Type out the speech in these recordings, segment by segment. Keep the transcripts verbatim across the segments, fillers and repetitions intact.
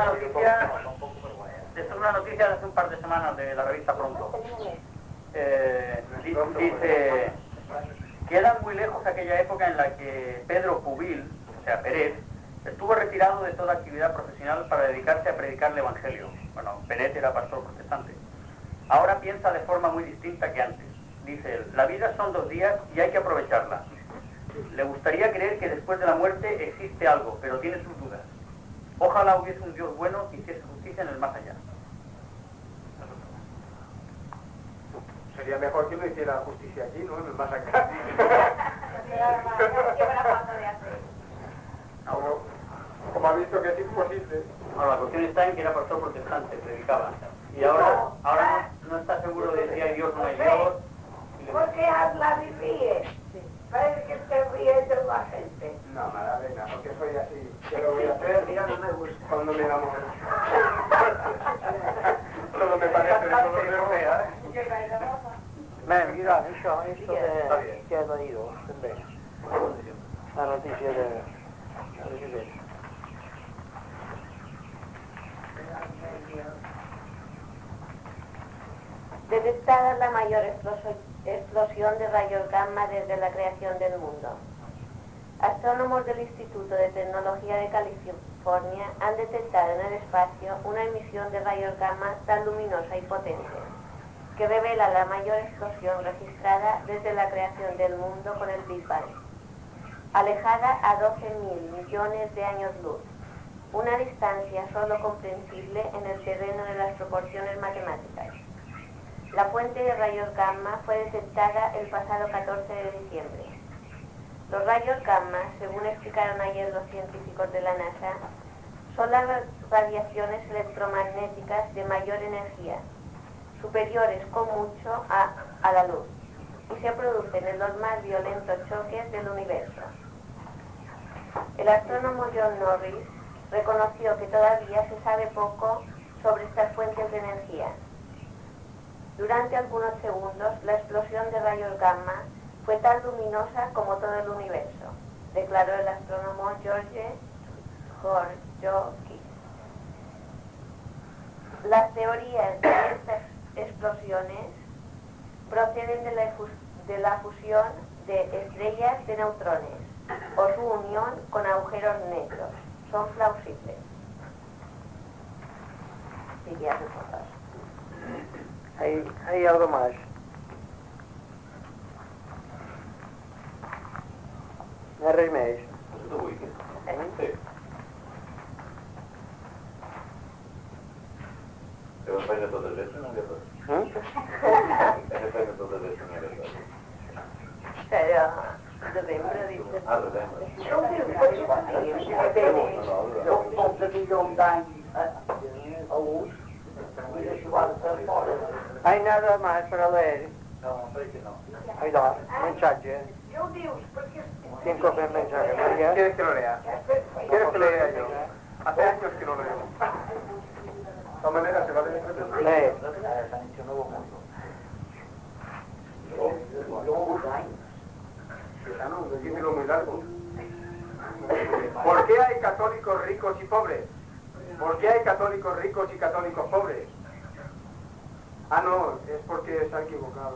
una noticia, esto es una noticia de hace un par de semanas de la revista Pronto. Eh, dice, queda muy lejos aquella época en la que Pedro Pubil, o sea Peret, estuvo retirado de toda actividad profesional para dedicarse a predicar el Evangelio. Bueno, Peret era pastor protestante. Ahora piensa de forma muy distinta que antes. Dice él, la vida son dos días y hay que aprovecharla. Le gustaría creer que después de la muerte existe algo, pero tiene sus dudas. Ojalá hubiese un Dios bueno que hiciese justicia en el más allá. Sería mejor que lo hiciera justicia aquí, ¿no? En el más acá. Como, como ha visto que es imposible. Ahora, la cuestión está en que era pastor protestante, predicaba. Y ahora, ahora no, no está seguro de si hay Dios o no hay Dios. ¿Por qué hablas y ríes? Parece que te ríes de la gente. No, Madalena, porque soy así. ¿Qué lo voy a hacer? Mira, no me gusta. Cuando me enamoro. Todo me parece, todo me vea. Beh, mira, això, esto de, que ha venido, també. La noticia de... de Detectada la mayor explosión de rayos gamma desde la creación del mundo. Astrónomos del Instituto de Tecnología de California han detectado en el espacio una emisión de rayos gamma tan luminosa y potente que revela la mayor explosión registrada desde la creación del mundo con el Big Bang, alejada a doce mil millones de años luz, una distancia solo comprensible en el terreno de las proporciones matemáticas. La fuente de rayos gamma fue detectada el pasado catorce de diciembre. Los rayos gamma, según explicaron ayer los científicos de la NASA, son las radiaciones electromagnéticas de mayor energía, superiores con mucho a, a la luz, y se producen en los más violentos choques del universo. El astrónomo John Norris reconoció que todavía se sabe poco sobre estas fuentes de energía. Durante algunos segundos, la explosión de rayos gamma fue tan luminosa como todo el universo, declaró el astrónomo George Horjokis. Las teorías de estas explosiones proceden de la, de la fusión de estrellas de neutrones o su unión con agujeros negros. Son plausibles. Diría sus cosas. Hay, hay algo más. No hay res més. Sí. Però es feina tot el dia, no hi ha res. Es feina tot el dia, no hi ha res. Però, desembre, dice. Ah, desembre. Jo un poc de milions d'anys a l'ús i de quaranta fora. Hay nada más para leer. No, crec que no. Ahí va, mensaje. Jo ho dius perquè... ¿Quién coge el mensaje? María. ¿Quieres que lo lea? ¿Quieres que lo lea yo? Hace años que no lo leo. De todas maneras, se va a tener que hacer. Lee. Ah, no, un título muy largo. ¿Por qué hay católicos ricos y pobres? ¿Por qué hay católicos ricos y católicos pobres? Ah, no, es porque se ha equivocado.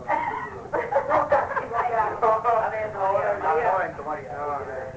A ver, no, Un momento, María. No, a ver.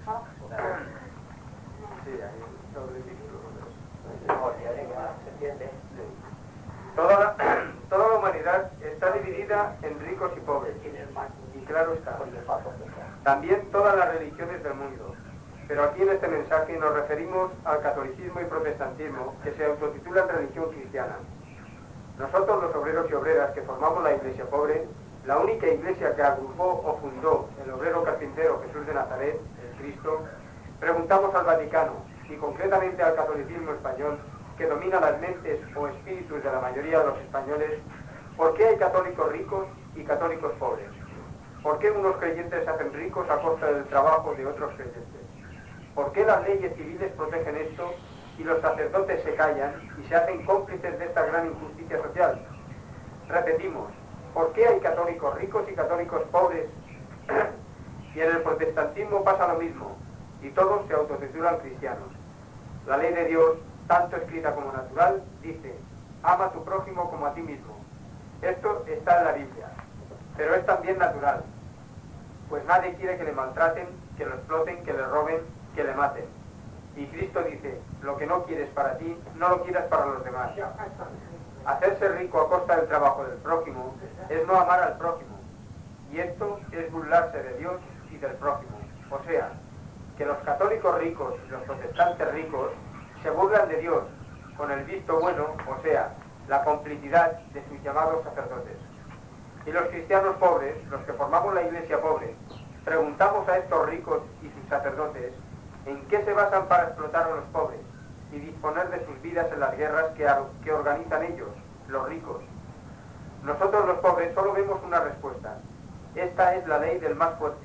Sí, ahí, sobre el título. ¿Se entiende? Toda la, toda la humanidad está dividida en ricos y pobres. Y claro está. También todas las religiones del mundo. Pero aquí en este mensaje nos referimos al catolicismo y protestantismo que se autotitulan religión cristiana. Nosotros, los obreros y obreras que formamos la iglesia pobre, la única iglesia que agrupó o fundó el obrero carpintero Jesús de Nazaret, el Cristo, preguntamos al Vaticano, y concretamente al catolicismo español, que domina las mentes o espíritus de la mayoría de los españoles, ¿por qué hay católicos ricos y católicos pobres? ¿Por qué unos creyentes se hacen ricos a costa del trabajo de otros creyentes? ¿Por qué las leyes civiles protegen esto y los sacerdotes se callan y se hacen cómplices de esta gran injusticia social? Repetimos, ¿por qué hay católicos ricos y católicos pobres? Y en el protestantismo pasa lo mismo, y todos se autotitulan cristianos. La ley de Dios tanto escrita como natural, dice: ama a tu prójimo como a ti mismo. Esto está en la Biblia, pero es también natural, pues nadie quiere que le maltraten, que lo exploten, que le roben, que le maten. Y Cristo dice: lo que no quieres para ti, no lo quieras para los demás. Hacerse rico a costa del trabajo del prójimo es no amar al prójimo, y esto es burlarse de Dios y del prójimo. O sea, que los católicos ricos y los protestantes ricos se burlan de Dios con el visto bueno, o sea, la complicidad de sus llamados sacerdotes. Y los cristianos pobres, los que formamos la iglesia pobre, preguntamos a estos ricos y sus sacerdotes en qué se basan para explotar a los pobres y disponer de sus vidas en las guerras que, que organizan ellos, los ricos. Nosotros los pobres solo vemos una respuesta: esta es la ley del más fuerte,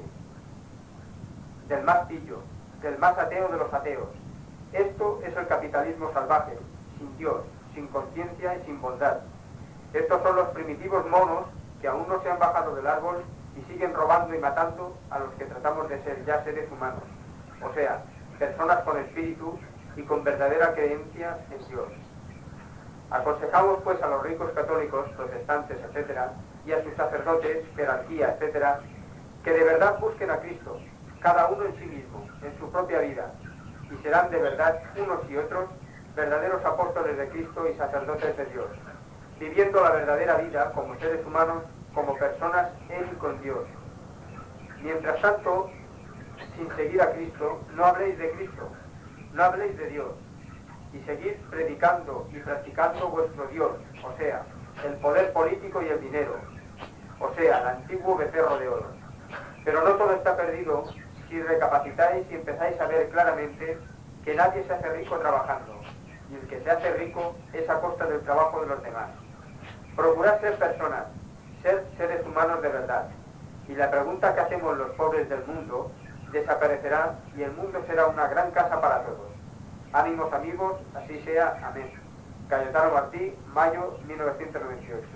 del más pillo, del más ateo de los ateos. Esto es el capitalismo salvaje, sin Dios, sin conciencia y sin bondad. Estos son los primitivos monos que aún no se han bajado del árbol y siguen robando y matando a los que tratamos de ser ya seres humanos, o sea, personas con espíritu y con verdadera creencia en Dios. Aconsejamos pues a los ricos católicos, protestantes, etcétera, y a sus sacerdotes, jerarquía, etcétera, que de verdad busquen a Cristo, cada uno en sí mismo, en su propia vida, y serán de verdad unos y otros verdaderos apóstoles de Cristo y sacerdotes de Dios, viviendo la verdadera vida como seres humanos, como personas en y con Dios. Mientras tanto, sin seguir a Cristo, no habléis de Cristo, no habléis de Dios, y seguid predicando y practicando vuestro Dios, o sea, el poder político y el dinero, o sea, el antiguo becerro de oro. Pero no todo está perdido si recapacitáis y empezáis a ver claramente que nadie se hace rico trabajando, y el que se hace rico es a costa del trabajo de los demás. Procurad ser personas, ser seres humanos de verdad, y la pregunta que hacemos los pobres del mundo desaparecerá y el mundo será una gran casa para todos. Ánimos amigos, así sea, amén. Cayetano Martí, mayo mil novecientos noventa y ocho.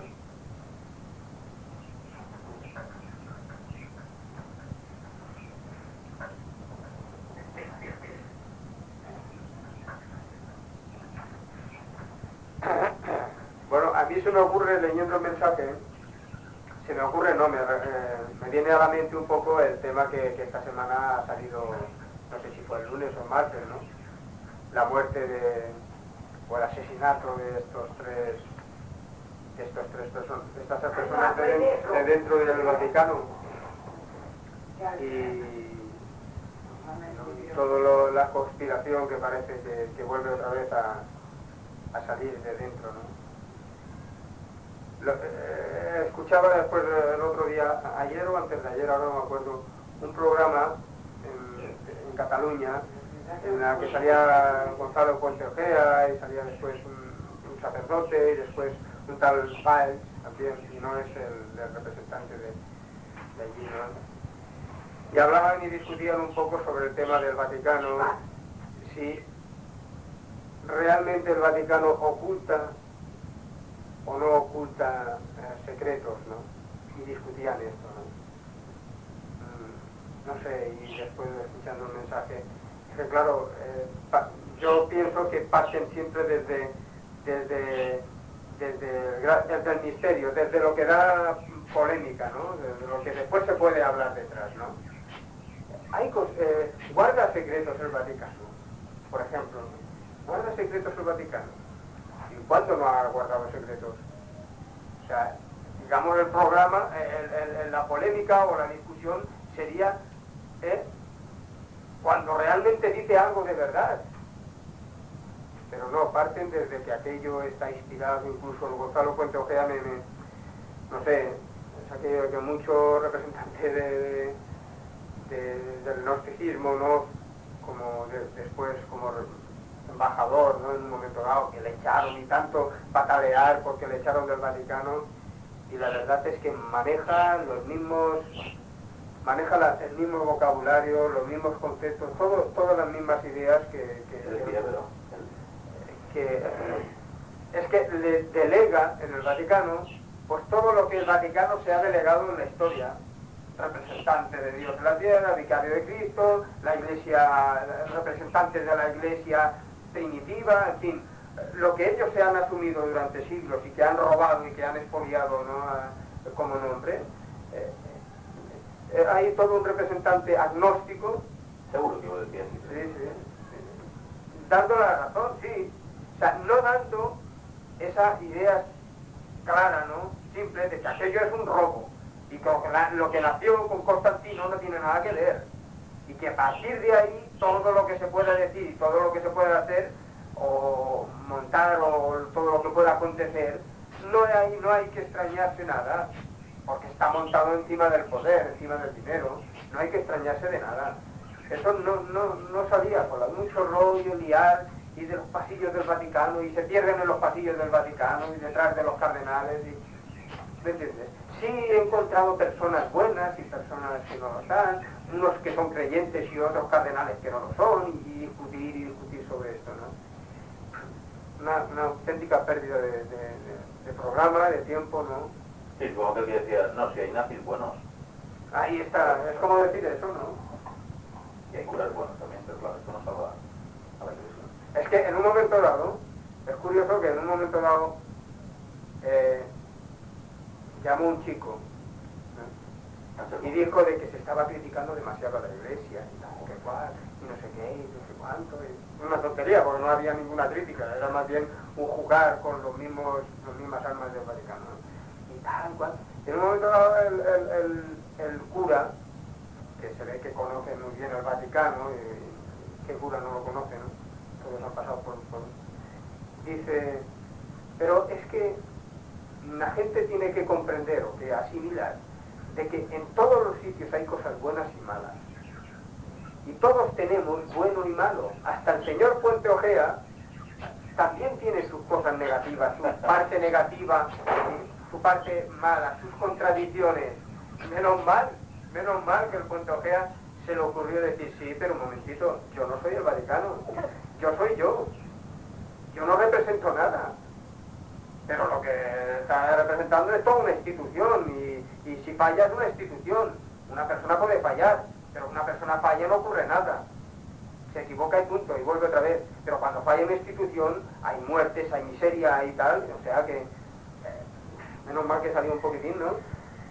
Bueno, a mí se me ocurre, leyendo el mensaje, se me ocurre, no, me, eh, me viene a la mente un poco el tema que, que esta semana ha salido, no sé si fue el lunes o el martes, ¿no? La muerte de, o el asesinato de estos tres, de estos tres personas, de estas tres personas de, dentro, de dentro del Vaticano. Y, y toda la conspiración que parece que, que vuelve otra vez a, a salir de dentro, ¿no? Lo, eh, escuchaba después el otro día, ayer o antes de ayer, ahora no me acuerdo, un programa en, en Cataluña en la que salía Gonzalo Puente Ojea y salía después un, un sacerdote y después un tal Páez también, y no es el, el representante de, de allí, ¿no? Y hablaban y discutían un poco sobre el tema del Vaticano, si realmente el Vaticano oculta o no oculta eh, secretos, ¿no? Y discutían esto, ¿no? Mm, no sé, y después escuchando el mensaje, que claro, eh, pa, yo pienso que parten siempre desde, desde, desde, desde el misterio, desde lo que da polémica, ¿no? Desde lo que después se puede hablar detrás, ¿no? Hay eh, guarda secretos el Vaticano, por ejemplo, ¿no? Guarda secretos el Vaticano. ¿Y cuándo no ha guardado secretos? O sea, digamos el programa, el, el, el, la polémica o la discusión sería eh, cuando realmente dice algo de verdad. Pero no, parten desde que aquello está inspirado, incluso Gonzalo Puente Ojea, me, me, no sé, es aquello que muchos representantes de, de, de, del gnosticismo, ¿no? Como de, después, como embajador, ¿no? En un momento dado, que le echaron y tanto patalear porque le echaron del Vaticano, y la verdad es que maneja los mismos, maneja la, el mismo vocabulario, los mismos conceptos, todo, todas las mismas ideas que, que, que, que es que le delega en el Vaticano pues todo lo que el Vaticano se ha delegado en la historia. Representante de Dios en la tierra, vicario de Cristo, la iglesia, representantes de la iglesia primitiva, en fin, lo que ellos se han asumido durante siglos y que han robado y que han expoliado, ¿no?, a, como nombre, eh, eh, hay todo un representante agnóstico. Seguro que lo decía así. Sí, sí, sí. Dando la razón, sí. O sea, no dando esas ideas claras, ¿no?, simples, de que aquello es un robo y que lo que nació con Constantino no tiene nada que ver. Y que a partir de ahí todo lo que se pueda decir, todo lo que se pueda hacer o montar o todo lo que pueda acontecer, no hay, no hay que extrañarse nada, porque está montado encima del poder, encima del dinero, no hay que extrañarse de nada. Eso no, no, no salía con la mucho rollo, liar, y de los pasillos del Vaticano, y se pierden en los pasillos del Vaticano, y detrás de los cardenales, y... ¿me entiendes? Sí he encontrado personas buenas y personas que no lo están, unos que son creyentes y otros cardenales que no lo son, y discutir y discutir sobre esto, ¿no? Una, una auténtica pérdida de, de, de, de programa, de tiempo, ¿no? Sí, como que decía, no, si hay nazis buenos. Ahí está, es como decir eso, ¿no? Y hay curas buenos también, pero claro, esto no salva a la iglesia. Es que en un momento dado, es curioso que en un momento dado eh, llamó un chico, ¿no?, y dijo de que se estaba criticando demasiado a la iglesia y tal, que cual, y no sé qué, y no sé cuánto, y una tontería porque no había ninguna crítica, era más bien un jugar con los mismos, las mismas armas del Vaticano, ¿no?, y tal cual. Y en un momento dado el, el, el, el cura, que se ve que conoce muy bien el Vaticano, y qué cura no lo conoce, ¿no?, todos han pasado por, por... dice, pero es que la gente tiene que comprender o que asimilar de que en todos los sitios hay cosas buenas y malas. Y todos tenemos bueno y malo. Hasta el señor Puente Ojea también tiene sus cosas negativas, su parte negativa, su parte mala, sus contradicciones. Menos mal, menos mal que el Puente Ojea se le ocurrió decir, sí, pero un momentito, yo no soy el Vaticano, yo soy yo. Yo no represento nada. Pero lo que está representando es toda una institución y, y si falla es una institución. Una persona puede fallar, pero una persona falla no ocurre nada. Se equivoca y punto, y vuelve otra vez. Pero cuando falla una institución hay muertes, hay miseria y tal, o sea que... Eh, menos mal que salió un poquitín, ¿no?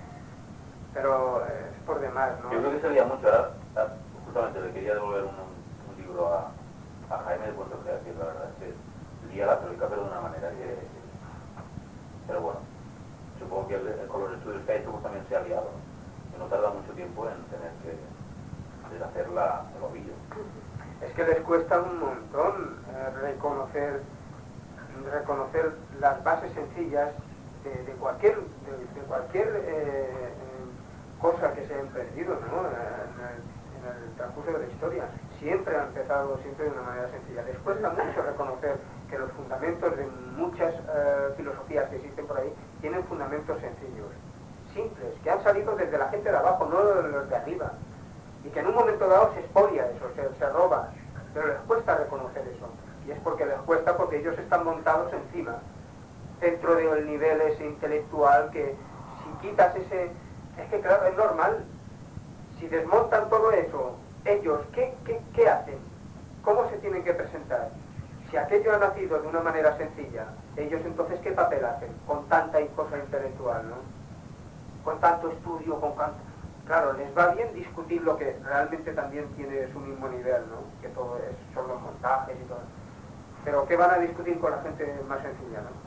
Pero eh, es por demás, ¿no? Yo creo que sería mucho, ahora, justamente le quería devolver un, un libro a, a Jaime de Puente Ojea, que la verdad es que lía la católica, pero de una manera que... Pero bueno, supongo que el, el, con los estudios que ha hecho pues también se ha liado, ¿no? Que no tarda mucho tiempo en tener que deshacer la, el ovillo. Es que les cuesta un montón eh, reconocer, reconocer las bases sencillas de, de cualquier, de, de cualquier eh, eh, cosa que se ha emprendido, ¿no?, en el, en el transcurso de la historia. Siempre ha empezado siempre de una manera sencilla. Les cuesta mucho reconocer que los fundamentos de muchas uh, filosofías que existen por ahí tienen fundamentos sencillos, simples, que han salido desde la gente de abajo, no de los de arriba, y que en un momento dado se expolia eso, se, se roba, pero les cuesta reconocer eso, y es porque les cuesta porque ellos están montados encima, dentro del nivel ese intelectual que si quitas ese... es que claro, es normal, si desmontan todo eso, ellos, ¿qué, qué, qué hacen? ¿Cómo se tienen que presentar? Si aquello ha nacido de una manera sencilla, ellos entonces ¿qué papel hacen? Con tanta cosa intelectual, ¿no? Con tanto estudio, con tanto... Claro, les va bien discutir lo que realmente también tiene su mismo nivel, ¿no? Que todo es, son los montajes y todo. Pero ¿qué van a discutir con la gente más sencilla, no?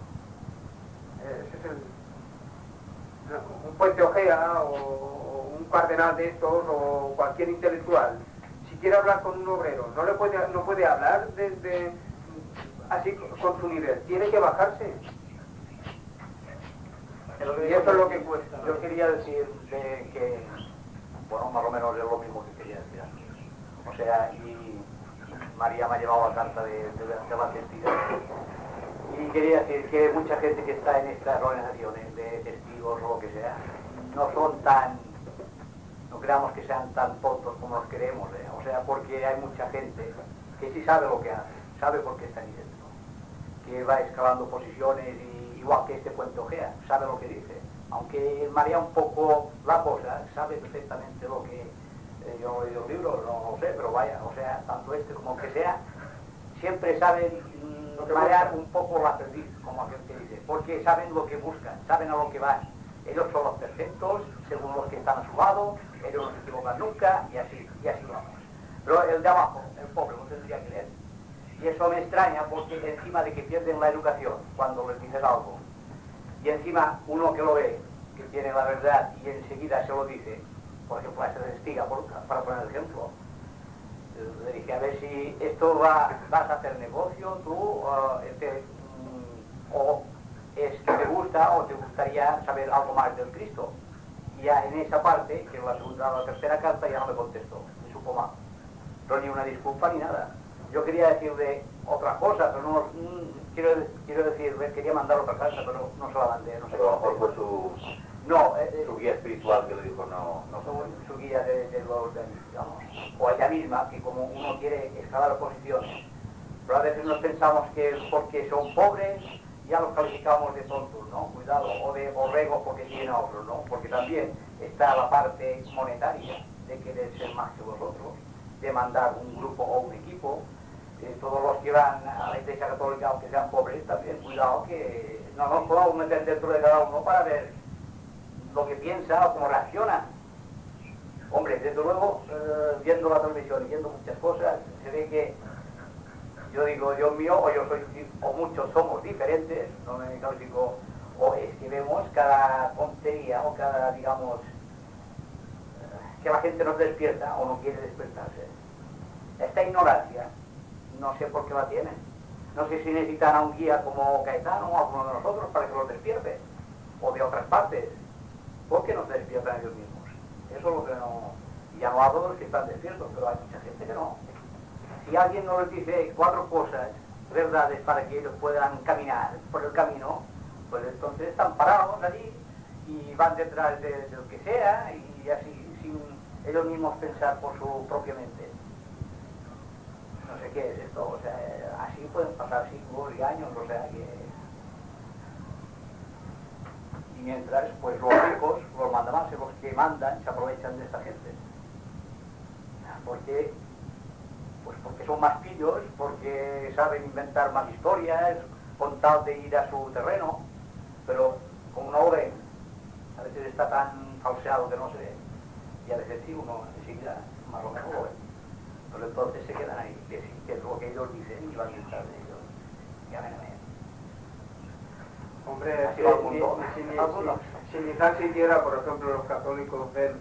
Ese es el... ¿no? Un Puente Ojea o, o un cardenal de estos o cualquier intelectual. Si quiere hablar con un obrero, no le puede, no puede hablar desde así con su nivel, tiene que bajarse. Y eso es lo que cuesta, ¿no? Yo quería decir de que, bueno, más o menos es lo mismo que quería decir. O sea, y María me ha llevado la carta de, de, de la sentida. Y quería decir que mucha gente que está en estas organizaciones de testigos o lo que sea, no son tan... no creamos que sean tan tontos como los queremos, ¿eh? O sea, porque hay mucha gente que sí sabe lo que hace, sabe por qué está ahí dentro, que va escalando posiciones y igual que este Puente Ojea, sabe lo que dice, aunque marea un poco la cosa, sabe perfectamente lo que, eh, yo no he leído el libro, no lo sé, pero vaya, o sea, tanto este como el que sea, siempre saben mm, marear un poco la perdiz, como aquel que dice, porque saben lo que buscan, saben a lo que van. Ellos son los perfectos, según los que están a su lado, ellos no se equivocan nunca, y así, y así vamos. Pero el de abajo, el pobre, no tendría que leer. Y eso me extraña porque encima de que pierden la educación cuando les dices algo, y encima uno que lo ve, que tiene la verdad y enseguida se lo dice, por ejemplo a ese de Estiga, por, para poner el ejemplo, le dije, a ver si esto va, vas a hacer negocio tú, uh, este, mm, o es que te gusta o te gustaría saber algo más del Cristo. Y ya en esa parte, que en la segunda o la tercera carta ya no me contestó, me supo mal. Pero ni una disculpa ni nada. Yo quería decirle otra cosa, pero no, mm, quiero, quiero decirle, quería mandar otra carta, pero no se la mandé, no sé. Pero a lo mejor fue su, no, eh, su guía espiritual que le dijo no, no su, su guía de, de los de, digamos, o ella misma, que como uno quiere escalar posiciones, pero a veces nos pensamos que porque son pobres ya los calificamos de tontos, ¿no? Cuidado, o de borregos porque tienen ahorros, ¿no? Porque también está la parte monetaria de querer ser más que vosotros, de mandar un grupo o un equipo. Eh, todos los que van a la Iglesia Católica, aunque sean pobres, también cuidado que no nos podamos meter dentro de cada uno para ver lo que piensa o cómo reacciona. Hombre, desde luego, eh, viendo la televisión y viendo muchas cosas, se ve que yo digo, Dios mío, o yo soy, o muchos somos diferentes, no me califico, o es que vemos cada tontería o cada, digamos, que la gente no despierta o no quiere despertarse. Esta ignorancia, no sé por qué la tienen. No sé si necesitan a un guía como Caetano o alguno de nosotros para que los despierte, o de otras partes. ¿Por qué no se despiertan ellos mismos? Eso es lo que no... Y ya no hablo de los que están despiertos, pero hay mucha gente que no. Si alguien no les dice cuatro cosas, verdades, para que ellos puedan caminar por el camino, pues entonces están parados allí y van detrás de, de lo que sea y así, sin ellos mismos pensar por su propia mente. No sé qué es esto, o sea, así pueden pasar siglos y años, o sea que... Y mientras, pues los ricos, los mandamases, los que mandan, se aprovechan de esta gente. Porque, pues porque son más pillos, porque saben inventar más historias, con tal de ir a su terreno, pero como no lo ven, a veces está tan falseado que no se ve, y a veces sí uno enseguida más o menos lo ve. Pero entonces se quedan ahí, que, sí, que es lo que ellos dicen y van a estar de ellos. Ya ven a ver. Hombre, Así si, va el mundo. si, si, Algunos. si, si ni tan siquiera, por ejemplo, los católicos ven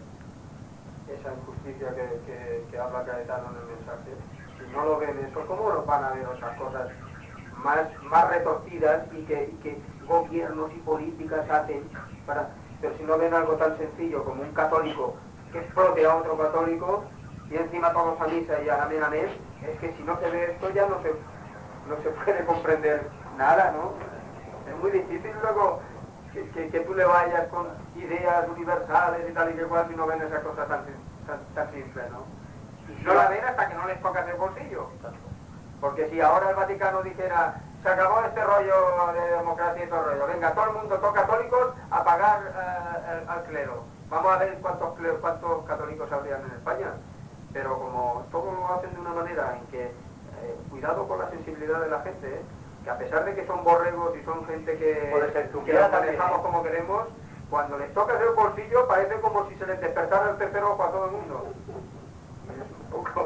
esa injusticia que, que, que habla Caetano en el mensaje, si no lo ven eso, ¿cómo lo van a ver otras cosas más, más retorcidas y que, y que gobiernos y políticas hacen para... Pero si no ven algo tan sencillo como un católico que explote a otro católico y encima todos a misa y a amén, amén, es que si no se ve esto ya no se, no se puede comprender nada, ¿no? Es muy difícil luego que, que, que tú le vayas con ideas universales y tal y que cual si no ven esa cosa tan, tan, tan simple, ¿no? No la ven hasta que no les tocas el bolsillo. Porque si ahora el Vaticano dijera, se acabó este rollo de democracia y todo el rollo, venga, todo el mundo, todos católicos, a pagar eh, al clero. Vamos a ver cuántos, cuántos católicos habrían en España. Pero como todos lo hacen de una manera en que, eh, cuidado con la sensibilidad de la gente, ¿eh? Que a pesar de que son borregos y son gente que, que los manejamos como queremos, cuando les tocas el bolsillo parece como si se les despertara el tercer ojo a todo el mundo. Es un poco...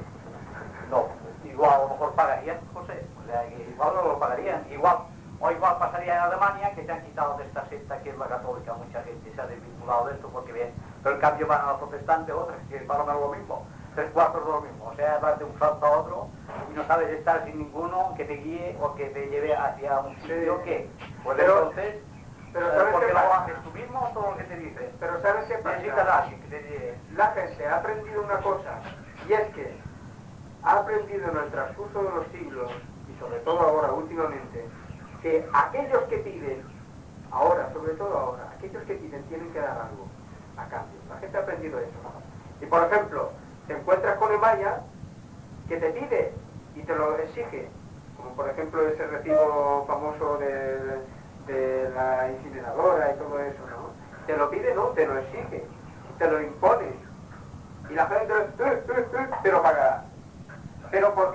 No, igual a lo mejor pagarían, José, o sea, que igual no lo pagarían, igual, o igual pasaría en Alemania, que se han quitado de esta secta que es la católica, mucha gente se ha desvinculado de esto porque bien, pero en cambio van a la protestante, otras que van a lo mismo, tres cuartos de lo mismo, o sea, vas de un salto a otro y no sabes estar sin ninguno que te guíe o que te lleve hacia un sitio que, pues pero, entonces, pero eh, ¿sabes porque qué lo pasa? haces tú mismo todo lo que te dicen, Pero ¿sabes qué pasa? necesitas a alguien que te lleve. La gente ha aprendido una cosa, y es que ha aprendido en el transcurso de los siglos, y sobre todo ahora, últimamente, que aquellos que piden, ahora, sobre todo ahora, aquellos que piden tienen que dar algo a cambio. La gente ha aprendido eso. Y por ejemplo, te encuentras con Emaya que te pide y te lo exige, como por ejemplo ese recibo famoso de, de la incineradora y todo eso, ¿no? Te lo pide, no, te lo exige, te lo impone. Y la gente, eh, eh, eh, te lo pagará. ¿Pero por qué?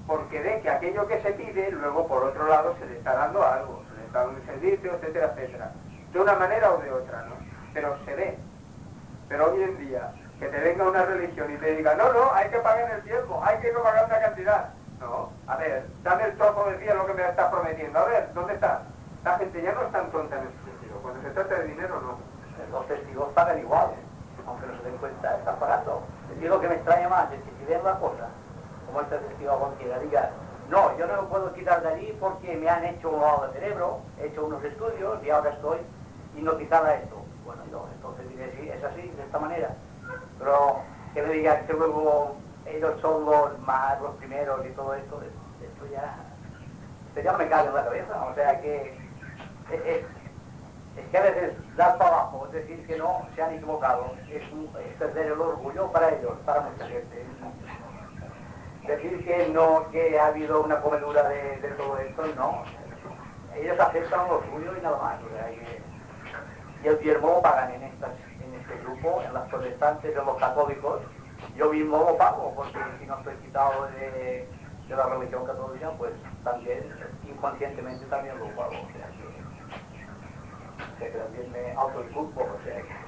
porque ve que aquello que se pide, luego por otro lado se le está dando algo, se le está dando un servicio, etcétera, etcétera. De una manera o de otra, ¿no? Pero se ve. Pero hoy en día, que te venga una religión y te diga, no, no, hay que pagar en el tiempo, hay que pagar una cantidad. No, a ver, dame el trozo de cielo que me estás prometiendo. A ver, ¿dónde está? La gente ya no es tan tonta en ese sentido. Cuando se trata de dinero, no. Los testigos pagan igual, aunque no se den cuenta, están pagando. Y lo que me extraña más es que si ven la cosa, como este testigo cualquiera, diga, no, yo no lo puedo quitar de allí porque me han hecho un lavado de cerebro, he hecho unos estudios y ahora estoy hipnotizada a esto. Bueno, yo entonces diré, sí, es así, de esta manera. Pero que me digan que luego ellos son los más, los primeros y todo esto, esto ya, esto ya me cae en la cabeza. O sea que es, es, es que a veces dar para abajo, es decir que no, se han equivocado, es, un, es perder el orgullo para ellos, para mucha gente. Decir que no, que ha habido una comedura de, de todo esto, no. Ellos aceptan lo suyo y nada más. O sea, que, y el diezmo lo pagan en, estas, en este grupo, en las protestantes, en los católicos. Yo mismo lo pago, porque si no estoy quitado de, de la religión católica, pues también, inconscientemente también lo pago. O sea, que, o sea, que también me autoinculpo, o sea que...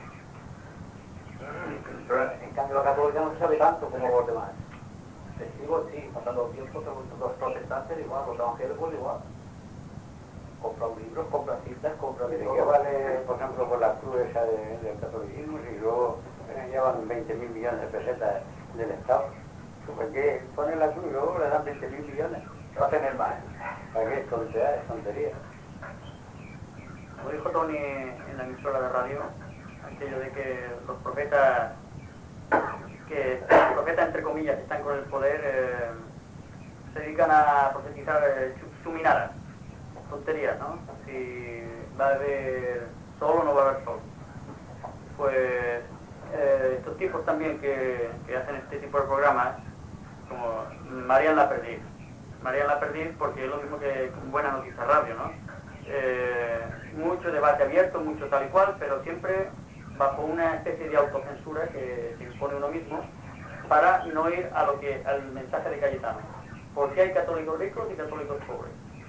Pero en cambio la católica no se sabe tanto como los demás. Testigos, sí, pasando el tiempo, los protestantes igual, los evangélicos igual. Compran libros, compran citas, compran... ¿De qué vale, por ejemplo, por la cruz esa de, del catolicismo si luego eh, llevan veinte mil millones de pesetas del Estado? ¿Por qué ponen la cruz y luego le dan veinte mil millones? Va a tener más. ¿Para qué? Es tontería, es tontería. Como dijo Tony en la emisora de radio, aquello de que los profetas, que los profetas entre comillas que están con el poder, eh, se dedican a profetizar eh, chuminadas, tonterías, ¿no? Si va a haber sol o no va a haber sol. Pues eh, estos tipos también que, que hacen este tipo de programas, como Marían la Perdiz. Marían la Perdiz porque es lo mismo que con Buena Noticia Radio, ¿no? Eh, mucho debate abierto, mucho tal y cual, pero siempre bajo una especie de autocensura que se impone uno mismo para no ir a lo que al mensaje de Cayetano. Porque hay católicos ricos y católicos pobres.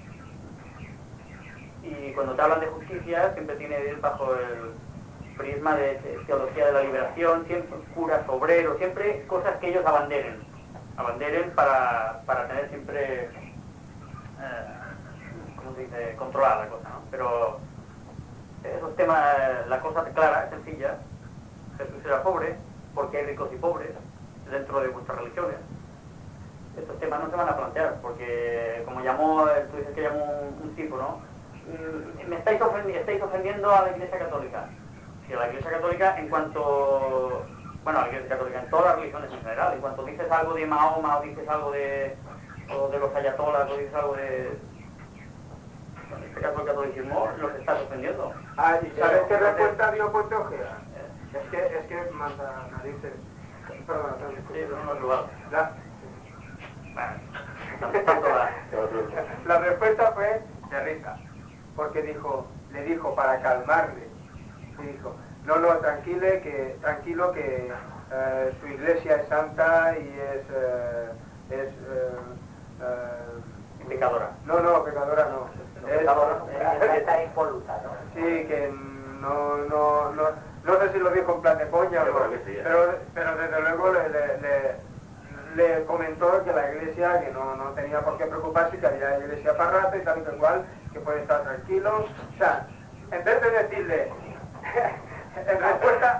Y cuando te hablan de justicia siempre tiene que ir bajo el prisma de teología de la liberación, siempre curas, obreros, siempre cosas que ellos abanderen, abanderen para, para tener siempre, eh, ¿cómo se dice?, controlada la cosa, ¿no? Pero esos temas, la cosa clara, sencilla, Jesús era pobre, porque hay ricos y pobres dentro de vuestras religiones. Estos temas no se van a plantear, porque como llamó, tú dices que llamó un, un tipo, ¿no? Me estáis ofendiendo, estáis ofendiendo a la Iglesia Católica. Si a la Iglesia Católica, en cuanto, bueno, a la Iglesia Católica, en todas las religiones en general, en cuanto dices algo de Mahoma, o dices algo de, o de los ayatolas, o dices algo de, en este caso el catolicismo, los estás ofendiendo. Ah, ¿y sabes qué respuesta dio Puente Ojeda? Es que, es que manda narices. Perdón, no, sí, pero no lo he jugado. La, Tanto, tanto la... la respuesta fue de risa, porque dijo, le dijo para calmarle, le dijo, no, no, tranquile, que, tranquilo que eh, su iglesia es santa y es, eh, es eh, eh, pecadora. No, no, pecadora no. No, es, pecadora, no, está impoluta, ¿no? Sí, que no, no, no, no sé si lo dijo en plan de coña, Yo o no, creo que sí, ¿eh? pero, pero desde luego le, le, le le comentó que la iglesia, que no, no tenía por qué preocuparse, que había iglesia para rato y tal y tal cual, que puede estar tranquilo. O sea, en vez de decirle, en respuesta...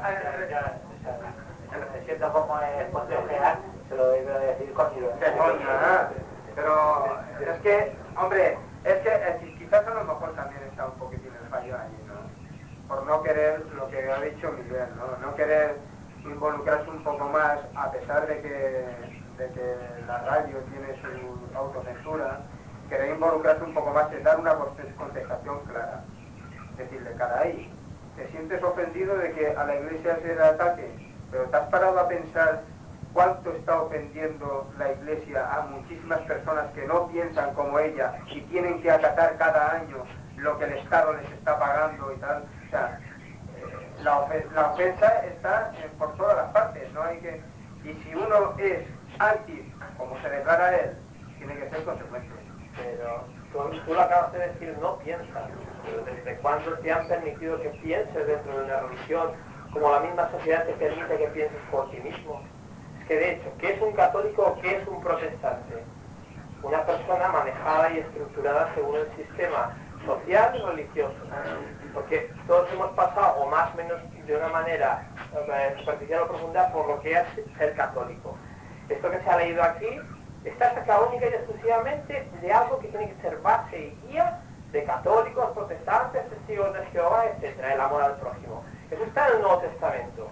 Me siento como el Puente Ojeda, se lo debe decir con ironía. Pero es que, hombre, es que eh, quizás a lo mejor también está un poquitín el fallo ahí, ¿no? Por no querer, lo que ha dicho Miguel, ¿no? No querer involucrarse un poco más, a pesar de que... de que la radio tiene su autocensura, querer involucrarse un poco más en dar una contestación clara. Decirle, caray, te sientes ofendido de que a la iglesia se le ataque, pero ¿te has parado a pensar cuánto está ofendiendo la iglesia a muchísimas personas que no piensan como ella y tienen que acatar cada año lo que el Estado les está pagando y tal? O sea, eh, la, ofen la ofensa está eh, por todas las partes, no hay que... Y si uno es anti, como se declara él, que tiene que ser consecuente. Pero tú, tú lo acabas de decir, no piensas. Pero ¿desde cuándo te han permitido que pienses dentro de una religión como la misma sociedad te permite que pienses por ti mismo? Es que de hecho, ¿qué es un católico o qué es un protestante? Una persona manejada y estructurada según el sistema social y religioso. Porque todos hemos pasado, o más o menos de una manera eh, superficial o profunda, por lo que es ser católico. Esto que se ha leído aquí está sacado única y exclusivamente de algo que tiene que ser base y guía de católicos, protestantes, testigos de Jehová, etcétera, el amor al prójimo. Eso está en el Nuevo Testamento.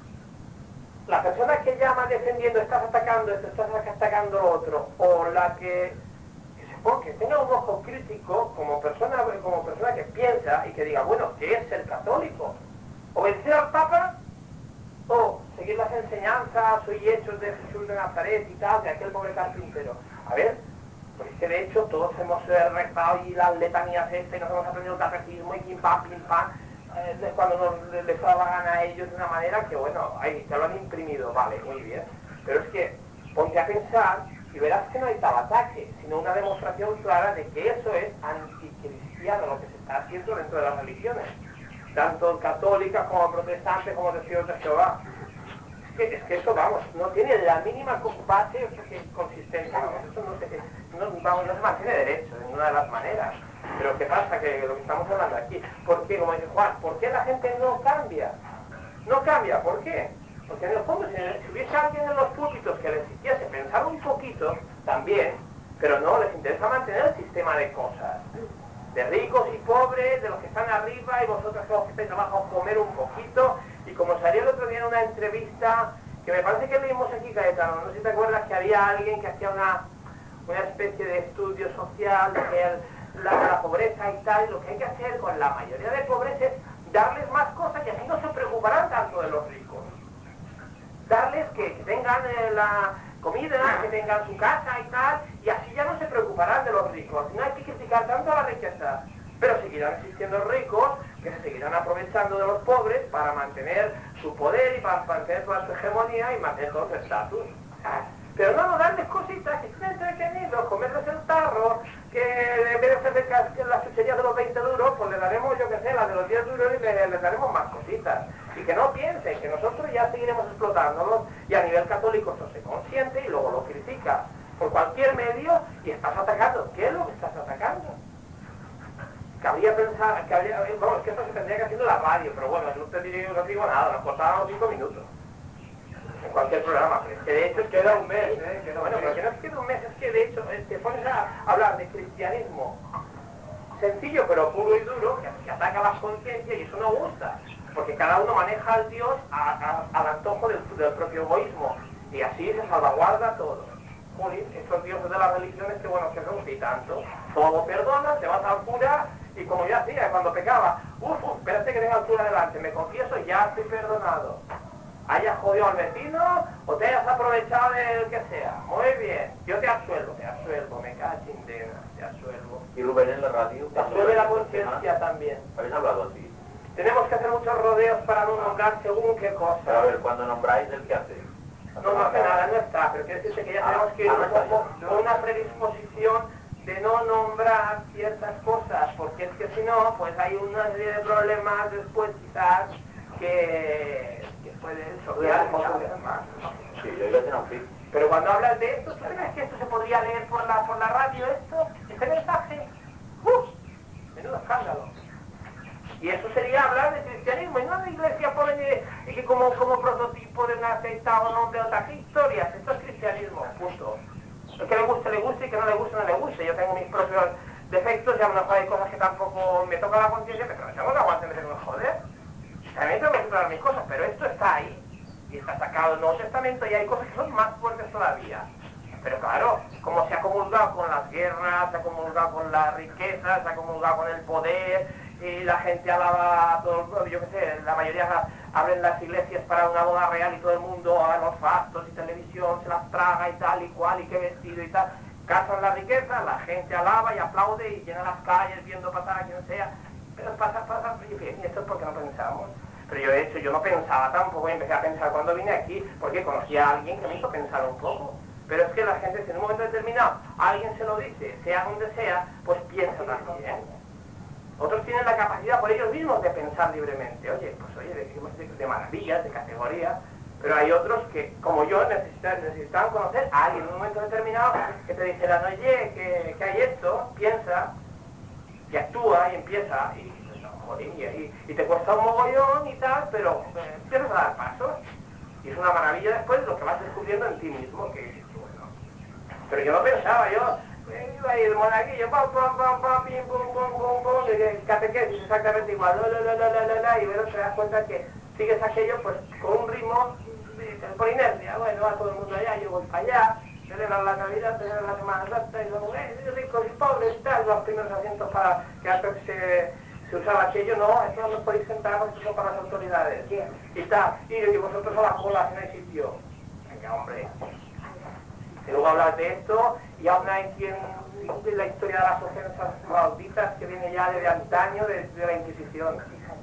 La persona que llama defendiendo, estás atacando esto, estás atacando lo otro, o la que, que, se ponga, que tenga un ojo crítico como persona, como persona que piensa y que diga, bueno, ¿qué es ser católico? ¿Obedecer al Papa? ¿O seguir las enseñanzas y hechos de Jesús de Nazaret y tal, de aquel pobre carpintero? A ver, porque es que de hecho todos hemos eh, rezado y las letanías estas y nos hemos aprendido el catecismo y pim pam, pim pam, eh, cuando nos les, les daba gana a ellos de una manera que, bueno, ahí te lo han imprimido, vale, muy bien. Pero es que ponte a pensar y verás que no hay tal ataque, sino una demostración clara de que eso es anticristiano lo que se está haciendo dentro de las religiones, tanto católicas como protestantes como testigos de Jehová. Es que, es que eso, vamos, no tiene la mínima base consistente, vamos, eso no se, no, vamos, no se mantiene derecho de ninguna de las maneras. Pero ¿qué pasa? Que lo que estamos hablando aquí, ¿por qué, como dice Juan, por qué la gente no cambia? No cambia, ¿por qué? Porque en el fondo, si, si hubiese alguien en los púlpitos que les hiciese pensar un poquito, también, pero no, les interesa mantener el sistema de cosas. De ricos y pobres, de los que están arriba y vosotros los que estáis abajo, comer un poquito. Y como salió el otro día en una entrevista, que me parece que leímos aquí, Caetano, no sé si te acuerdas que había alguien que hacía una, una especie de estudio social de que el, la, la pobreza y tal, y lo que hay que hacer con la mayoría de pobres es darles más cosas y así no se preocuparán tanto de los ricos. Darles que, que tengan eh, la comida, que tengan su casa y tal, y así ya no se preocuparán de los ricos. No hay que criticar tanto la riqueza, pero seguirán existiendo ricos que se seguirán aprovechando de los pobres para mantener su poder y para mantener toda su hegemonía y mantener todo su estatus. Pero no, no darles cositas, que estén entretenidos, comerles el tarro, que en vez de hacer las chucherías de los veinte duros, pues le daremos, yo qué sé, las de los diez duros y les le daremos más cositas. Y que no piensen que nosotros ya seguiremos explotándolos, y a nivel católico eso se consiente y luego lo critica por cualquier medio y estás atacando. ¿Qué es lo que estás atacando? Cabría pensar, que habría, bueno, es que esto se tendría que hacer en la radio, pero bueno, no te digo, no digo nada, nos cortábamos cinco minutos. En cualquier programa, pero es que de hecho... Queda un mes, ¿eh? Queda Bueno, un pero mes. que no es que queda un mes, es que de hecho te pones a hablar de cristianismo sencillo pero puro y duro, que, que ataca las conciencias y eso no gusta, porque cada uno maneja al Dios a, a, al antojo del, del propio egoísmo, y así se salvaguarda todo. Juli, estos dioses de las religiones, que bueno, que son y tanto, todo perdona, te vas al cura, y como yo hacía cuando pecaba, uff, espérate que tenga el cura delante, me confieso, ya estoy perdonado. Hayas jodido al vecino o te hayas aprovechado del que sea. Muy bien, yo te absuelvo, te absuelvo, me cago en chindena, te absuelvo. Y Rubén en la radio. Te absuelve la conciencia también. ¿Habéis hablado así? Tenemos que hacer muchos rodeos para no nombrar según qué Pero a cosa. ver, cuando nombráis, ¿el qué hace? No, no hace nada, no está, pero quiere decirse que ya tenemos que ir un poco con una predisposición de no nombrar ciertas cosas, porque es que si no, pues hay una serie de problemas después quizás que, que pueden sociales y más. Sí, yo iba a tener un fin. Pero cuando hablas de esto, ¿tú crees que esto se podría leer por la, por la radio, esto? ¿Este mensaje? ¡Uf! Menudo escándalo. Y eso sería hablar de cristianismo y no de iglesia pobre y que como, como prototipo de un aceitado nombre o otras historias. Esto es cristianismo, punto. El que le guste, le guste, y que no le guste, no le guste. Yo tengo mis propios defectos y a lo mejor hay cosas que tampoco me tocan la conciencia, pero no tengo que aguantar de joder. También tengo que superar mis cosas, pero esto está ahí. Y está sacado del Nuevo Testamento y hay cosas que son más fuertes todavía. Pero claro, como se ha comulgado con las guerras, se ha comulgado con la riqueza, se ha comulgado con el poder, y la gente alaba, todo, yo qué sé, la mayoría abren las iglesias para una boda real y todo el mundo a los fastos y televisión se las traga y tal y cual y qué vestido y tal. Casan la riqueza, la gente alaba y aplaude y llena las calles viendo pasar a quien sea. Pero pasa, pasa, y bien, y esto es porque no pensamos. Pero yo de hecho, yo no pensaba tampoco, y empecé a pensar cuando vine aquí, porque conocí a alguien que me hizo pensar un poco. Pero es que la gente, si en un momento determinado alguien se lo dice, sea donde sea, pues piensa también. Otros tienen la capacidad por ellos mismos de pensar libremente. Oye, pues oye, de, de, de maravillas, de categoría. Pero hay otros que, como yo, necesitan, necesitaban conocer a alguien en un momento determinado que te dijeran, oye, que, que hay esto, piensa, y actúa y empieza, y, no, joder, y, y, y te cuesta un mogollón y tal, pero eh, empiezas a dar pasos. Y es una maravilla después lo que vas descubriendo en ti mismo, que dices, bueno. Pero yo no pensaba, yo eh, iba a ir monaguillo, pam, pam, pam, pam, pim, pum, pum, pum, pum, y el catequesis exactamente igual, la, la, la, la, la, la, y luego te das cuenta que sigues aquello pues con un ritmo por inercia. Bueno, va todo el mundo allá, yo voy para allá, celebran la Navidad, celebran la Semana Santa, y luego, eh, ricos y pobres, tal, los primeros asientos para que antes se, se usaba aquello, no, esto no lo podéis sentar, esto son para las autoridades, y tal, y, y vosotros a la cola, si no hay sitio. Venga, hombre. Y luego hablas de esto, y aún hay quien dice la historia de las ofensas malditas que viene ya desde antaño, desde la Inquisición.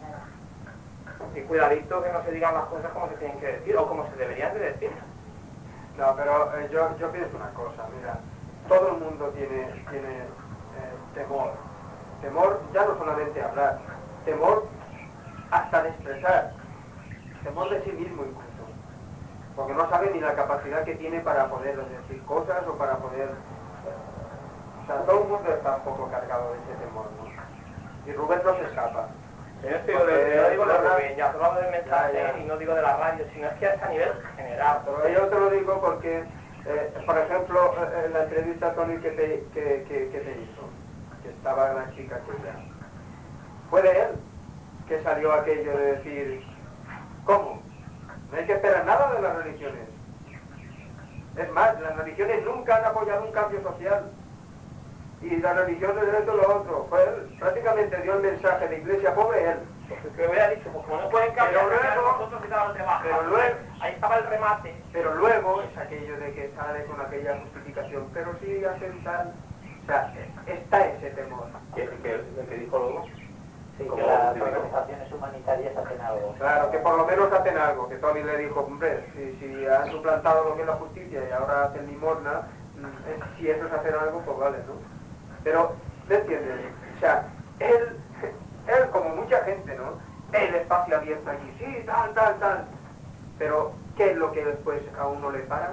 Y cuidadito que no se digan las cosas como se tienen que decir o como se deberían de decir. No, pero eh, yo, yo pienso una cosa, mira, todo el mundo tiene, tiene eh, temor. Temor ya no solamente hablar, temor hasta de expresar, temor de sí mismo incluso, porque no sabe ni la capacidad que tiene para poder decir cosas o para poder... O sea, todo el mundo está un poco cargado de ese temor, ¿no? Y Rubén no se escapa. Yo no digo de, yo no digo de Rubén, ya solo hablo del mensaje ya, ya. Y no digo de la radio, sino es que es a nivel general. Pero yo te lo digo porque, eh, por ejemplo, en la entrevista, Tony, que te, que, que, que te hizo, que estaba la chica aquella, fue de él que salió aquello de decir, ¿cómo? No hay que esperar nada de las religiones. Es más, las religiones nunca han apoyado un cambio social. Y la religión de esto lo otro. Fue él, prácticamente dio el mensaje de iglesia pobre él. Pues que me hubiera dicho, pues como no pueden cambiar, pero luego, nosotros y daban de baja. Pero luego, ahí estaba el remate. Pero luego es aquello de que sale con aquella justificación, pero sí hacen tal. O sea, está ese temor. ¿Qué, qué, qué dijo luego? Sí, que las organizaciones humanitarias hacen algo. Claro, que por lo menos hacen algo. Que Tony le dijo, hombre, si, si han suplantado lo que es la justicia y ahora hacen limosna, si eso es hacer algo, pues vale, ¿no? Pero, ¿me entiendes? O sea, él, él como mucha gente, ¿no? El espacio abierto allí, sí, tal, tal, tal. Pero, ¿qué es lo que después a uno le para?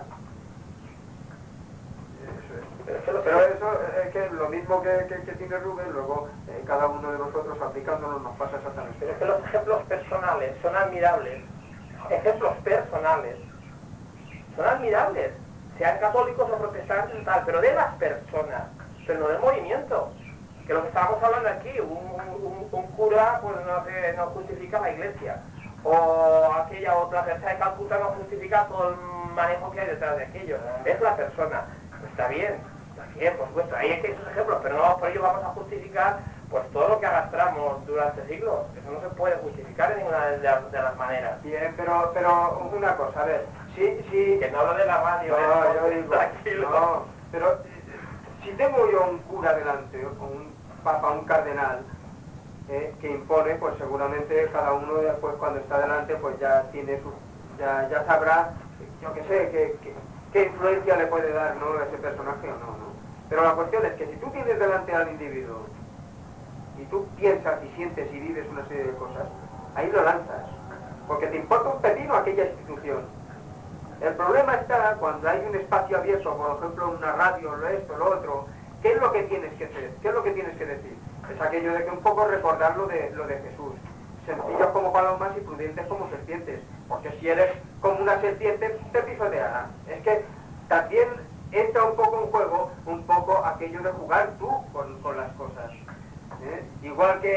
Eso es. Pero eso es que lo mismo que, que, que tiene Rubén, luego eh, cada uno de nosotros aplicándolo nos pasa exactamente. Pero es que los ejemplos personales son admirables. Ejemplos personales son admirables. Sean católicos o protestantes y tal, pero de las personas. Pero no del movimiento, que lo que estábamos hablando aquí, un, un, un cura pues no, se, no justifica la iglesia, o aquella otra Teresa de Calcuta no justifica todo el manejo que hay detrás de aquello, es la persona. Pues está bien, está bien, por supuesto, ahí es que hay esos ejemplos, pero no por ello vamos a justificar pues todo lo que arrastramos durante siglos, eso no se puede justificar de ninguna de las, de las maneras. Bien, pero, pero una cosa, a ver, sí, sí... Que no hablo de la radio, no, ¿eh? yo digo, tranquilo. No, pero... Si tengo yo un cura delante, o un papa, un cardenal, eh, que impone, pues seguramente cada uno después cuando está delante, pues ya tiene su, ya, ya sabrá, yo qué sé, qué, qué, qué influencia le puede dar, ¿no?, a ese personaje o no, ¿no? Pero la cuestión es que si tú tienes delante al individuo, y tú piensas y sientes y vives una serie de cosas, ahí lo lanzas, porque te importa un pepino aquella institución. El problema está cuando hay un espacio abierto, por ejemplo una radio, lo esto, lo otro. ¿Qué es lo que tienes que hacer? ¿Qué es lo que tienes que decir? Es aquello de que un poco recordar lo de, lo de Jesús. Sencillos como palomas y prudentes como serpientes. Porque si eres como una serpiente, te pisoteará. Es que también entra un poco en juego, un poco aquello de jugar tú con, con las cosas. ¿Eh? Igual que,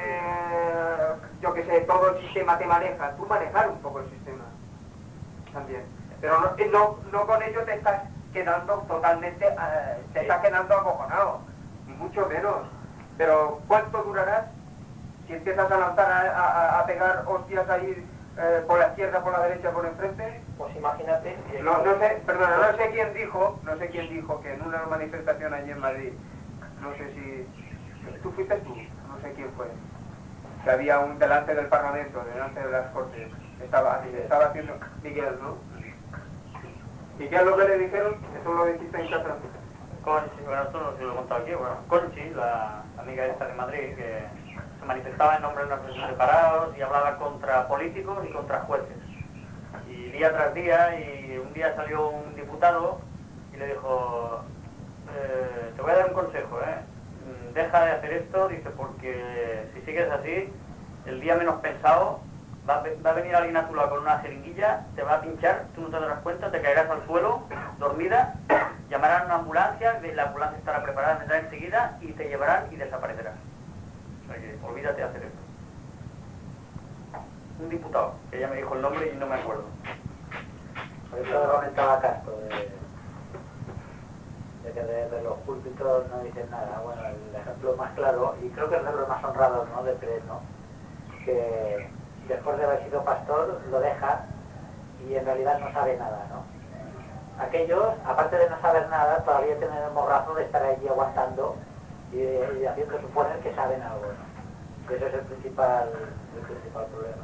eh, yo que sé, todo el sistema te maneja, tú manejar un poco el sistema. También. Pero no, no, no con ello te estás quedando totalmente, uh, te estás quedando acojonado, ni mucho menos. Pero ¿cuánto durarás si empiezas a lanzar, a, a, a pegar hostias ahí eh, por la izquierda, por la derecha, por enfrente? Pues imagínate. No, no sé, perdona, no sé quién dijo, no sé quién dijo que en una manifestación allí en Madrid, no sé si, tú fuiste tú, no sé quién fue, que había un delante del Parlamento, delante de las Cortes. Estaba, estaba haciendo Miguel, ¿no? ¿Y qué es lo que le dijeron? Eso lo dijiste en casa. Conchi, bueno, esto no se lo he contado aquí, bueno, Conchi, la amiga esta de Madrid, que se manifestaba en nombre de una profesión separados y hablaba contra políticos y contra jueces. Y día tras día, y un día salió un diputado y le dijo, eh, te voy a dar un consejo, ¿eh? Deja de hacer esto, dice, porque si sigues así, el día menos pensado, va a, va a venir alguien a tu lado con una jeringuilla, te va a pinchar, tú no te darás cuenta, te caerás al suelo, dormida, llamarán a una ambulancia, la ambulancia estará preparada, vendrá enseguida y te llevarán y desaparecerás. O sea que olvídate de hacer esto. Un diputado, que ya me dijo el nombre y no me acuerdo. Por eso lo comentaba Castro, de, de que de, de los púlpitos no dicen nada. Bueno, el ejemplo más claro, y creo que es de los más honrados, ¿no?, de creer, ¿no?, que después de haber sido pastor lo deja y en realidad no sabe nada, ¿no? Aquellos, aparte de no saber nada, todavía tienen el morrazo de estar allí aguantando y, y haciendo suponer que saben algo, ¿no? Ese es el principal, el principal problema.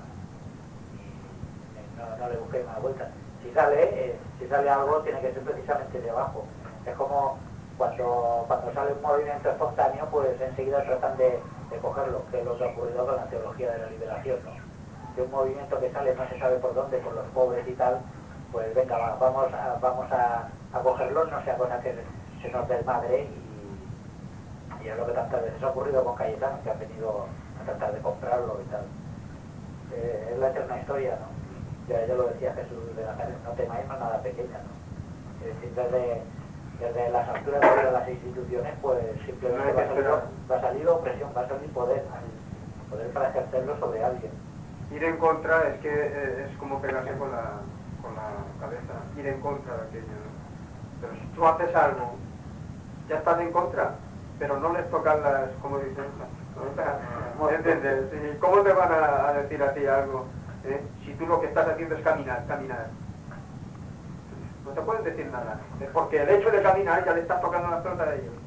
Y no, no le busquéis más vueltas. Si sale, eh, si sale algo, tiene que ser precisamente de abajo. Es como cuando, cuando sale un movimiento espontáneo, pues enseguida tratan de, de cogerlo, que es lo que ha ocurrido con la teología de la liberación, ¿no? De un movimiento que sale no se sabe por dónde, por los pobres y tal, pues venga, va, vamos, a, vamos a, a cogerlo, no sea cosa que se nos desmadre, y, y es lo que tantas veces ha ocurrido con Cayetano, que han venido a tratar de comprarlo y tal. Eh, es la eterna historia, ¿no? Ya, ya lo decía Jesús de Nazaret, no temáis más nada pequeña, ¿no? Es decir, desde, desde las alturas de las instituciones, pues simplemente va a salir, va a salir opresión, va a salir poder, poder para ejercerlo sobre alguien. Ir en contra es que eh, es como pegarse con la, con la cabeza, ir en contra de aquello, ¿no? Pero si tú haces algo, ya estás en contra, pero no les tocan las, como dicen, ¿no? ¿Entiendes? ¿Cómo te van a, a decir a ti algo? ¿Eh? Si tú lo que estás haciendo es caminar, caminar. No te pueden decir nada, es porque el hecho de caminar ya le estás tocando la pelota a ellos.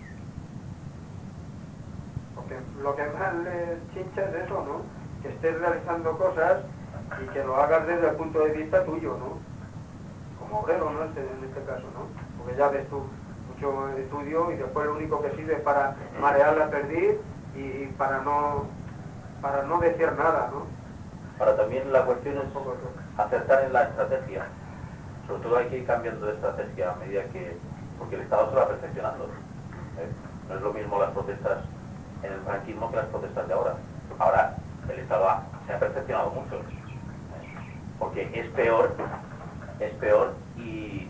Porque lo que más les chincha es eso, ¿no? Que estés realizando cosas y que lo hagas desde el punto de vista tuyo, ¿no? Como obrero, ¿no? Este, en este caso, ¿no? Porque ya ves tú mucho estudio y después lo único que sirve es para marear la perdiz y, y para no para no decir nada, ¿no? Ahora también la cuestión es acertar en la estrategia. Sobre todo hay que ir cambiando de estrategia a medida que... porque el Estado se va perfeccionando. ¿eh? No es lo mismo las protestas en el franquismo que las protestas de ahora. Ahora el Estado ha, se ha perfeccionado mucho. ¿eh? Porque es peor, es peor y...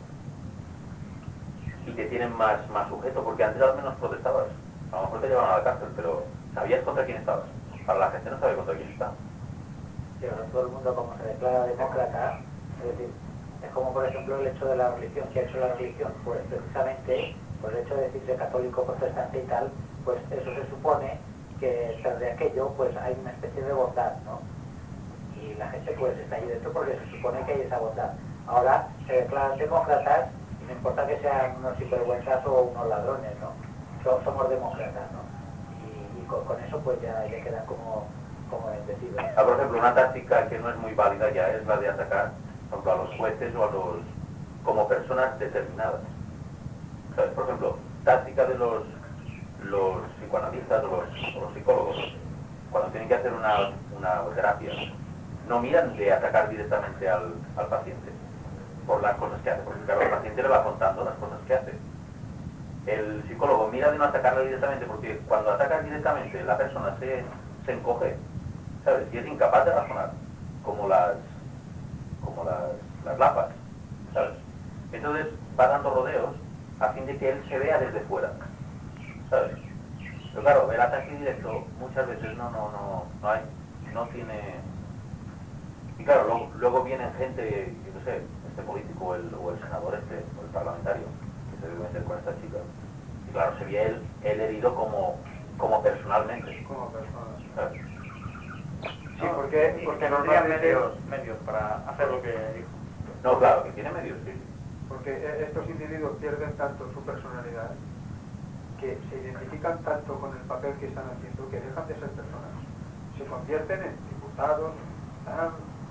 y te tienen más, más sujeto, porque antes al menos protestabas. A lo mejor te llevaban a la cárcel, pero sabías contra quién estabas. Para la gente no sabe contra quién está. Sí, ahora todo el mundo como se declara demócrata, es decir, es como por ejemplo el hecho de la religión, que ha hecho la religión, pues precisamente por el hecho de decirse católico, protestante y tal, pues eso se supone que tras de aquello pues hay una especie de bondad, ¿no? Y la gente pues está ahí dentro porque se supone que hay esa bondad. Ahora se declaran demócratas y no importa que sean unos sinvergüenzas o unos ladrones, ¿no? Somos demócratas, ¿no? Y, y con, con eso pues ya, ya quedan como... como bendecidos. Ah, por ejemplo, una táctica que no es muy válida ya es la de atacar, por ejemplo, a los jueces o a los... como personas determinadas. ¿Sabes? Por ejemplo, táctica de los, los psicoanalistas o los, o los psicólogos, cuando tienen que hacer una, una terapia, no miran de atacar directamente al, al paciente por las cosas que hace, porque claro, el paciente le va contando las cosas que hace. El psicólogo mira de no atacarle directamente, porque cuando atacas directamente la persona se, se encoge, ¿sabes? Y es incapaz de razonar, como las como las, las lapas, ¿sabes? Entonces va dando rodeos a fin de que él se vea desde fuera, ¿sabes? Pero claro, el ataque directo muchas veces no, no, no, no hay, no tiene... Y claro, luego, luego viene gente, yo no sé, este político o el, o el senador este, o el parlamentario, que se debe meter con esta chica. Y claro, se ve él, él herido como, como personalmente. Como persona. ¿Sabes? Sí, porque, porque no normalmente... tenía medios, medios para hacer lo que dijo. No, claro, que tiene medios, sí. Porque estos individuos pierden tanto su personalidad que se identifican tanto con el papel que están haciendo que dejan de ser personas. Se convierten en diputados, en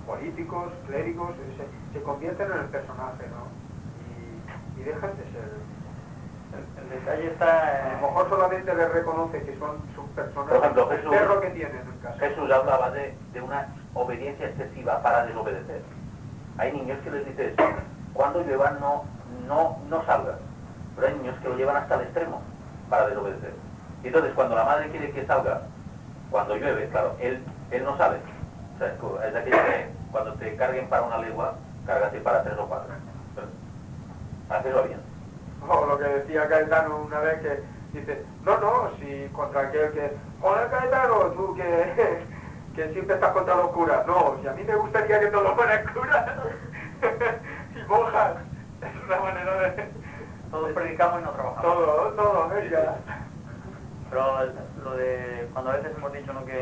políticos, clérigos, se, se convierten en el personaje, ¿no? Y, y dejan de ser. El, el detalle está... A lo mejor solamente les reconoce que son sus personas, Por ejemplo, el Jesús, perro que tienen en casa. Jesús hablaba de, de una obediencia excesiva para desobedecer. Hay niños que les dices, cuando llueva no, no, no salgas. Pero hay niños que lo llevan hasta el extremo para desobedecer. Y entonces cuando la madre quiere que salga, cuando llueve, claro, él, él no sabe. O sea, es de aquella que cuando te carguen para una legua, cárgate para tres o cuatro. Hacerlo bien. O lo que decía Caetano una vez que dice, no, no, si contra aquel que, joder Caetano, tú que, que siempre estás contra los curas. No, si a mí me gustaría que todos fueran curas y monjas. Es una manera de... Todos predicamos y no trabajamos. Todo, todo, ella. Pero lo de cuando a veces hemos dicho, ¿no?, que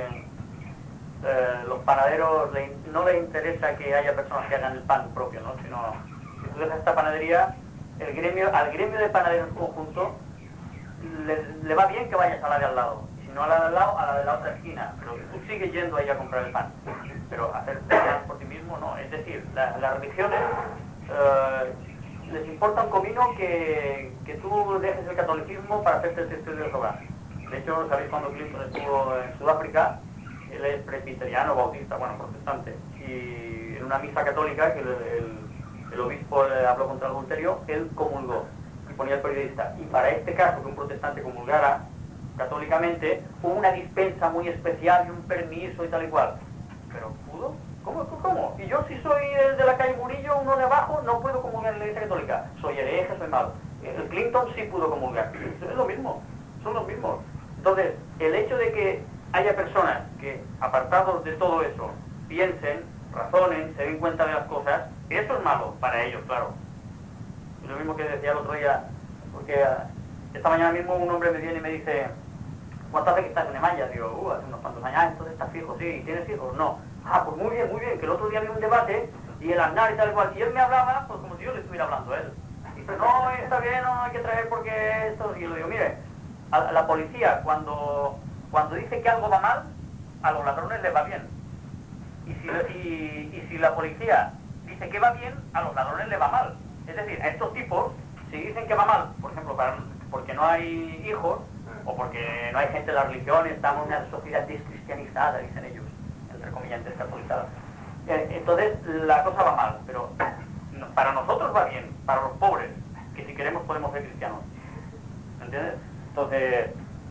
eh, los panaderos le, no les interesa que haya personas que hagan el pan propio, ¿no? Sino, si tú dejas esta panadería, el gremio, al gremio de panaderos conjunto le, le va bien que vayas a la de al lado. Y si no a la de al lado, a la de la otra esquina. Pero tú sigues yendo ahí a comprar el pan. Pero hacer pan por ti mismo, no. Es decir, la, las religiones eh, les importa un comino que, que tú dejes el catolicismo para hacerte el testimonio de Jehová. De hecho, ¿sabéis cuando Clinton estuvo en Sudáfrica? Él es presbiteriano, bautista, bueno, protestante. Y en una misa católica que el, el, el obispo le habló contra el adulterio, él comulgó. Y ponía el periodista. Y para este caso, que un protestante comulgara católicamente, hubo una dispensa muy especial y un permiso y tal y cual. Pero ¿pudo? ¿Cómo? ¿Cómo? Y yo, si soy el de la calle Murillo, uno de abajo, no puedo comulgar en la iglesia católica. Soy hereje, soy malo. El Clinton sí pudo comulgar. Es lo mismo. Son los mismos. Entonces, el hecho de que haya personas que, apartados de todo eso, piensen, razonen, se den cuenta de las cosas, eso es malo para ellos, claro. Y lo mismo que decía el otro día, porque uh, esta mañana mismo un hombre me viene y me dice, ¿cuánto hace que estás en Emaya? Digo, uh, hace unos cuantos años. Ah, entonces estás fijo, sí. ¿Y tienes hijos? No. Ah, pues muy bien, muy bien, que el otro día había un debate y el Aznar y tal y cual, y él me hablaba, pues como si yo le estuviera hablando a él. Y dice, no, está bien, no hay que traer porque esto, y yo le digo, mire, a la policía cuando, cuando dice que algo va mal, a los ladrones les va bien. Y si, y, y si la policía dice que va bien, a los ladrones les va mal. Es decir, a estos tipos, si dicen que va mal, por ejemplo, para, porque no hay hijos, o porque no hay gente de la religión, estamos en una sociedad descristianizada, dicen ellos, entre comillas, descatolizada. Entonces, la cosa va mal, pero para nosotros va bien, para los pobres, que si queremos podemos ser cristianos. ¿Entiendes? Entonces,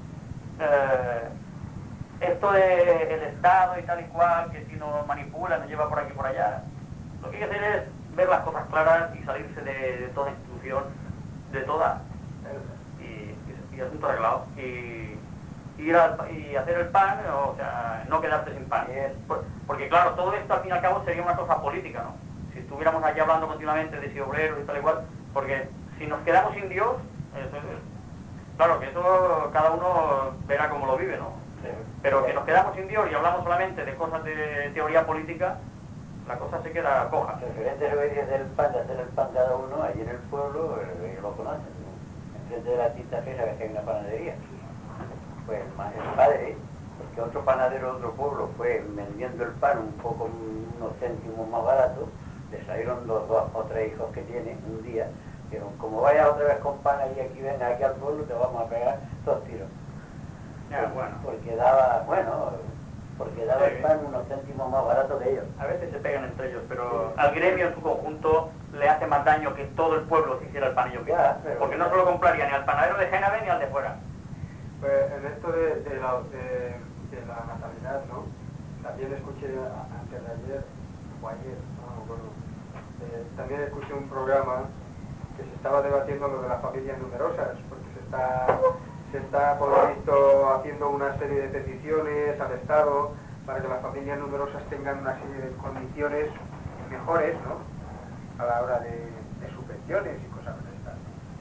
eh, esto del Estado y tal y cual, que si nos manipula, nos lleva por aquí y por allá, lo que hay que hacer es ver las cosas claras y salirse de, de toda institución, de toda, y, y, y asunto arreglado. Y, ir al, y hacer el pan, o sea, no quedarse sin pan. Por, porque claro, todo esto al fin y al cabo sería una cosa política, ¿no? Si estuviéramos allí hablando continuamente de si obreros y tal y cual, porque si nos quedamos sin Dios, eso es, claro que eso cada uno verá cómo lo vive, ¿no? Sí. Pero que nos quedamos sin Dios y hablamos solamente de cosas de teoría política, la cosa se queda coja. Diferentes obediencias del pan, de hacer el pan cada uno, allí en el pueblo, ellos lo conocen, ¿no? Enfrente de la tinta fría sabes que hay una panadería. Pues el padre, porque otro panadero de otro pueblo fue vendiendo el pan un poco, unos céntimos más barato, le salieron los dos o tres hijos que tiene un día, dijeron, como vayas otra vez con pan y aquí ven aquí al pueblo, te vamos a pegar dos tiros. Ya, bueno. Porque daba, bueno, porque daba sí. El pan unos céntimos más barato que ellos. A veces se pegan entre ellos, pero al gremio en su conjunto le hace más daño que todo el pueblo se hiciera el pan ellos mismos. Porque no se lo compraría ni al panadero de Génave ni al de fuera. Pues en esto de, de, la, de, de la natalidad, ¿no? También escuché antes de ayer, o ayer, no me acuerdo, eh, también escuché un programa que se estaba debatiendo lo de las familias numerosas, porque se está, se está por lo visto haciendo una serie de peticiones al Estado para que las familias numerosas tengan una serie de condiciones mejores, ¿no? A la hora de, de subvenciones y cosas de estas.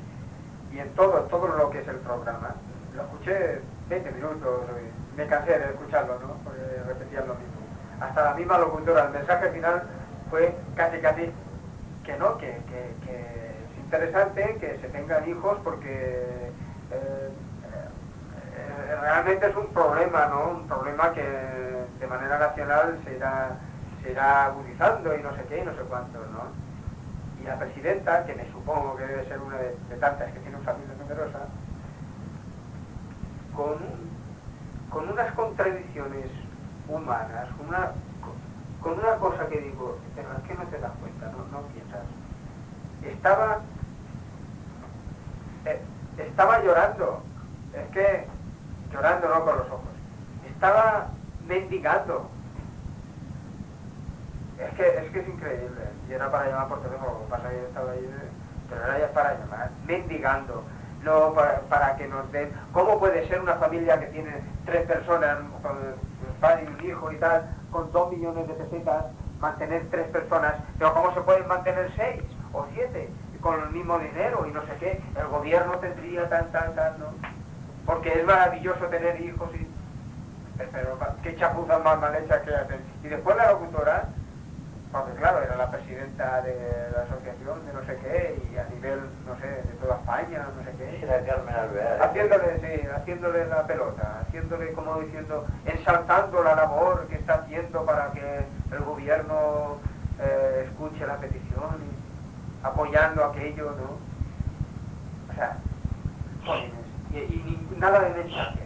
Y en todo, todo lo que es el programa, lo escuché veinte minutos, me cansé de escucharlo, ¿no? Porque repetían lo mismo. Hasta la misma locutora, el mensaje final fue casi casi que no, que, que, que es interesante que se tengan hijos porque eh, eh, realmente es un problema, ¿no? Un problema que de manera nacional se irá, se irá agudizando y no sé qué y no sé cuánto, ¿no? Y la presidenta, que me supongo que debe ser una de, de tantas que tiene una familia numerosa, con, con unas contradicciones humanas, una, con una cosa que digo, pero es que no te das cuenta, no, no piensas. Estaba, eh, estaba llorando, es que, llorando no con los ojos, estaba mendigando. Es que, es que es increíble, y era para llamar por teléfono, lo que pasa es que yo estaba ahí, pero era ya para llamar, mendigando. No, para, para que nos den... ¿Cómo puede ser una familia que tiene tres personas, con un padre y un hijo y tal, con dos millones de pesetas, mantener tres personas? Pero ¿cómo se pueden mantener seis o siete con el mismo dinero y no sé qué? El gobierno tendría tan, tan, tan, ¿no? Porque es maravilloso tener hijos y... Pero qué chapuzas más mal hechas que hacen. Y después la locutora... Porque claro, era la presidenta de la asociación de no sé qué, y a nivel, no sé, de toda España, no sé qué. Era Carmen Alvear. Haciéndole, sí, haciéndole la pelota, haciéndole como diciendo, ensalzando la labor que está haciendo para que el gobierno eh, escuche la petición, y apoyando aquello, ¿no? O sea, jóvenes, y, y, y nada de mensaje.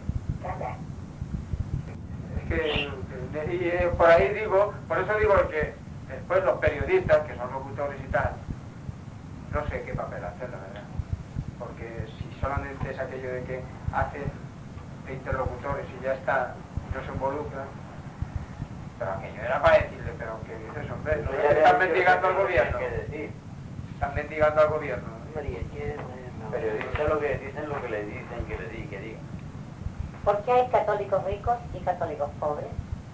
Es que, y, y por ahí digo, por eso digo que después los periodistas, que son locutores y tal, no sé qué papel hacer, la verdad. Porque si solamente es aquello de que hacen de interlocutores y ya está, no se involucran, pero aquello era para decirle, pero que dices, hombre, no ya están le- mendigando al ¿qué gobierno. decir? Están mendigando al gobierno. Periodistas lo que dicen lo que le dicen que le digan, que digan. ¿Por qué hay católicos ricos y católicos pobres?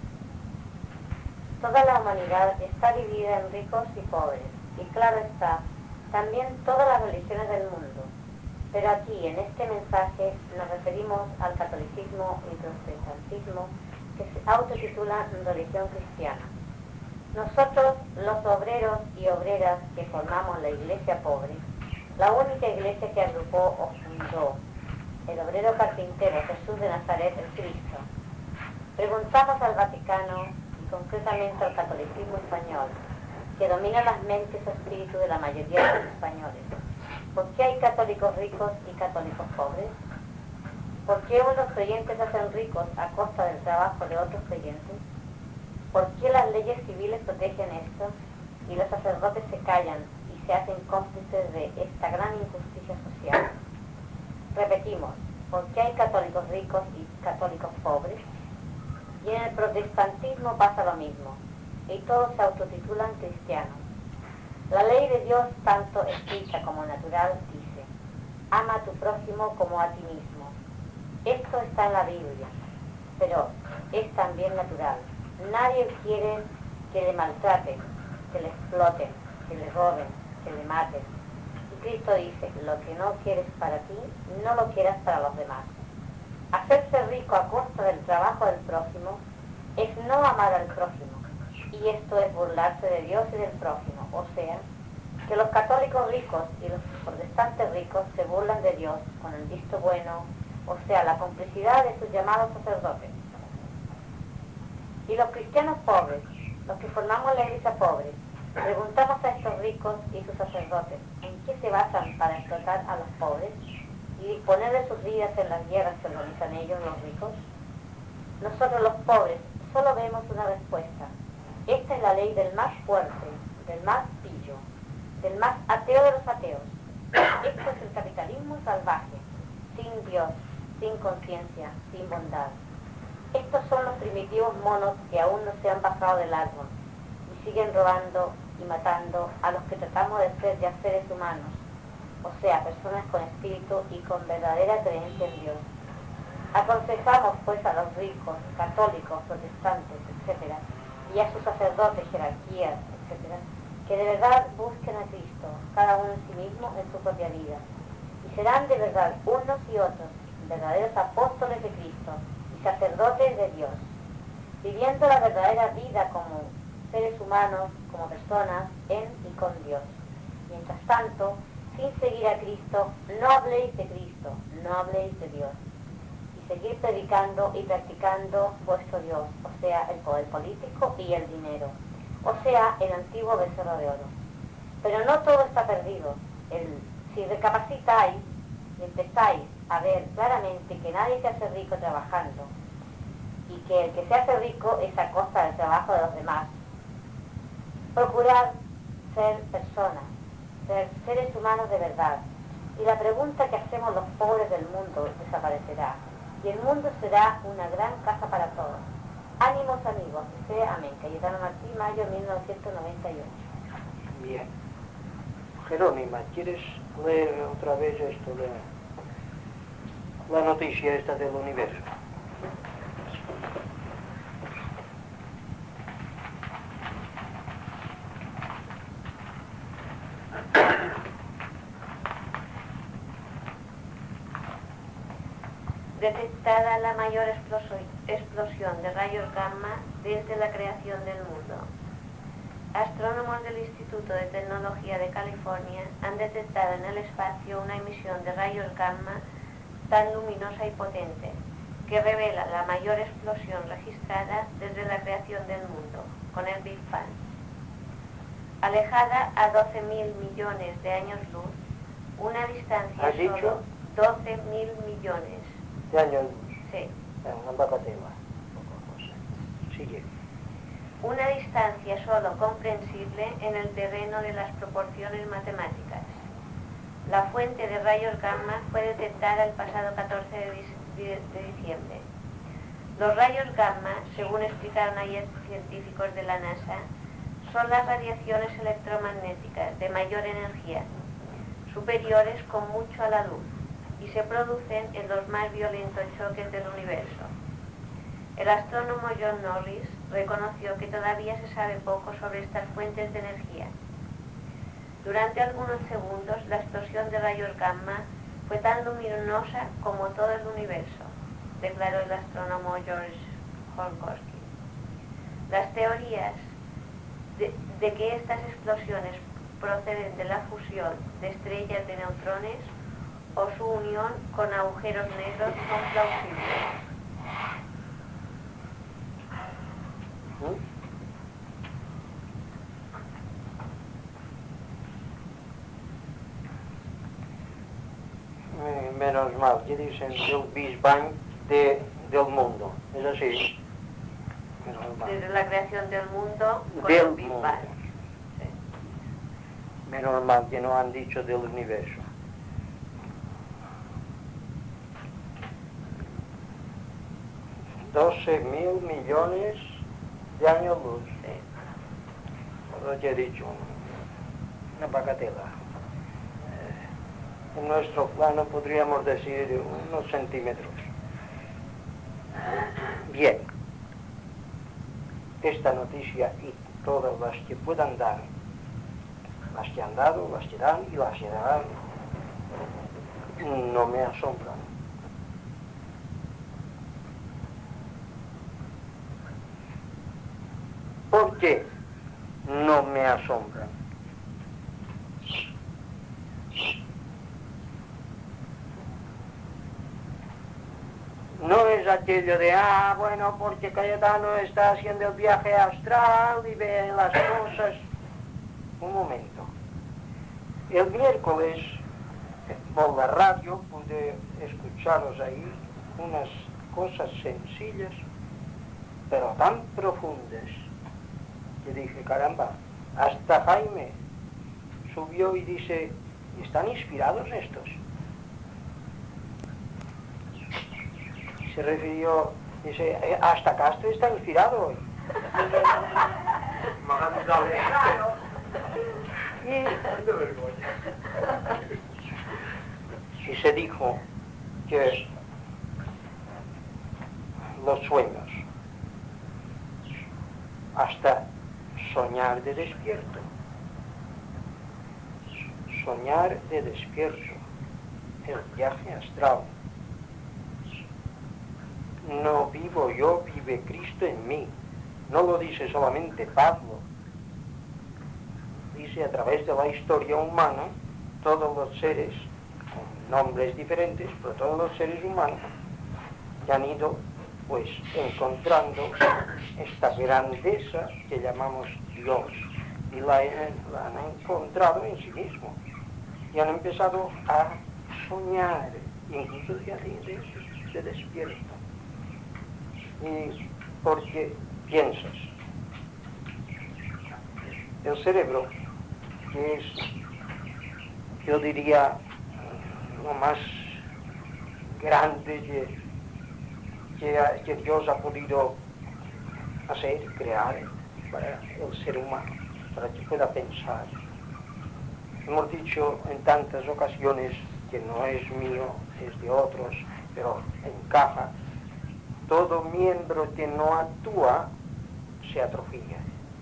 Toda la humanidad está dividida en ricos y pobres, y claro está, también todas las religiones del mundo. Pero aquí, en este mensaje, nos referimos al catolicismo y protestantismo, que se autotitulan religión cristiana. Nosotros, los obreros y obreras que formamos la iglesia pobre, la única iglesia que agrupó o fundó el obrero carpintero Jesús de Nazaret, el Cristo, preguntamos al Vaticano, concretamente al catolicismo español, que domina las mentes y espíritu de la mayoría de los españoles. ¿Por qué hay católicos ricos y católicos pobres? ¿Por qué unos creyentes se hacen ricos a costa del trabajo de otros creyentes? ¿Por qué las leyes civiles protegen esto y los sacerdotes se callan y se hacen cómplices de esta gran injusticia social? Repetimos, ¿por qué hay católicos ricos y católicos pobres? Y en el protestantismo pasa lo mismo, y todos se autotitulan cristianos. La ley de Dios, tanto escrita como natural, dice, ama a tu prójimo como a ti mismo. Esto está en la Biblia, pero es también natural. Nadie quiere que le maltraten, que le exploten, que le roben, que le maten. Y Cristo dice, lo que no quieres para ti, no lo quieras para los demás. Hacerse rico a costa del trabajo del prójimo es no amar al prójimo, y esto es burlarse de Dios y del prójimo, o sea, que los católicos ricos y los protestantes ricos se burlan de Dios con el visto bueno, o sea, la complicidad de sus llamados sacerdotes. Y los cristianos pobres, los que formamos la iglesia pobre, preguntamos a estos ricos y sus sacerdotes, ¿en qué se basan para explotar a los pobres y disponer de sus vidas en las guerras que organizan ellos, los ricos? Nosotros los pobres solo vemos una respuesta. Esta es la ley del más fuerte, del más pillo, del más ateo de los ateos. Esto es el capitalismo salvaje, sin Dios, sin conciencia, sin bondad. Estos son los primitivos monos que aún no se han bajado del árbol y siguen robando y matando a los que tratamos de ser ya seres humanos, o sea, personas con espíritu y con verdadera creencia en Dios. Aconsejamos pues a los ricos, católicos, protestantes, etcétera, y a sus sacerdotes, jerarquías, etcétera, que de verdad busquen a Cristo, cada uno en sí mismo en su propia vida, y serán de verdad unos y otros verdaderos apóstoles de Cristo y sacerdotes de Dios, viviendo la verdadera vida como seres humanos, como personas, en y con Dios. Mientras tanto, sin seguir a Cristo, no habléis de Cristo, no habléis de Dios, y seguir predicando y practicando vuestro Dios, o sea, el poder político y el dinero, o sea, el antiguo becerro de oro. Pero no todo está perdido. El, si recapacitáis y empezáis a ver claramente que nadie se hace rico trabajando y que el que se hace rico es a costa del trabajo de los demás, procurad ser personas, ser seres humanos de verdad, y la pregunta que hacemos los pobres del mundo desaparecerá, y el mundo será una gran casa para todos. Ánimos, amigos, que sea amén. Cayetano Martí, mayo mil novecientos noventa y ocho. Bien. Jerónima, ¿quieres leer otra vez esto de la noticia esta del universo? Detectada la mayor explosión de rayos gamma desde la creación del mundo. Astrónomos del Instituto de Tecnología de California han detectado en el espacio una emisión de rayos gamma tan luminosa y potente que revela la mayor explosión registrada desde la creación del mundo, con el Big Bang. Alejada a doce mil millones de años luz, una distancia ¿Has dicho? solo doce mil millones. De años luz. Sí. En Bacateva. Sigue. Una distancia solo comprensible en el terreno de las proporciones matemáticas. La fuente de rayos gamma fue detectada el pasado catorce de diciembre. Los rayos gamma, según explicaron ayer científicos de la NASA, son las radiaciones electromagnéticas de mayor energía, superiores con mucho a la luz, y se producen en los más violentos choques del universo. El astrónomo John Norris reconoció que todavía se sabe poco sobre estas fuentes de energía. Durante algunos segundos, la explosión de rayos gamma fue tan luminosa como todo el universo, declaró el astrónomo George Holkowski. Las teorías de, de que estas explosiones proceden de la fusión de estrellas de neutrones o su unión con agujeros negros son plausibles. Eh, menos mal, que dicen del Big Bang de, del mundo. ¿Es así? Menos mal. Desde la creación del mundo con Del el Big mundo. Bang. Sí. Menos mal que no han dicho del universo. doce mil millones de años luz. Sí. Lo que he dicho, una bagatela. Eh, en nuestro plano podríamos decir unos centímetros. Bien. Esta noticia y todas las que puedan dar, las que han dado, las que dan y las que darán, no me asombran. ¿Por qué no me asombran? No es aquello de, ah, bueno, porque Cayetano está haciendo el viaje astral y ve las cosas. Un momento. El miércoles, por la radio, pude escucharos ahí unas cosas sencillas, pero tan profundas, que dije, caramba, hasta Jaime subió y dice, ¿están inspirados estos? Se refirió, dice, "Eh, hasta Castro está inspirado hoy. Y, y se dijo que los sueños, hasta soñar de despierto, soñar de despierto, el viaje astral. No vivo yo, vive Cristo en mí. No lo dice solamente Pablo. Dice a través de la historia humana, todos los seres, con nombres diferentes, pero todos los seres humanos que han ido pues encontrando esta grandeza que llamamos Dios, y la, la han encontrado en sí mismo, y han empezado a soñar, incluso ya de, de, de despierto. Y porque piensas, el cerebro, que es, yo diría, lo más grande que, que, que Dios ha podido hacer, crear para el ser humano, para que pueda pensar. Hemos dicho en tantas ocasiones que no es mío, es de otros, pero encaja. Todo miembro que no actúa se atrofia.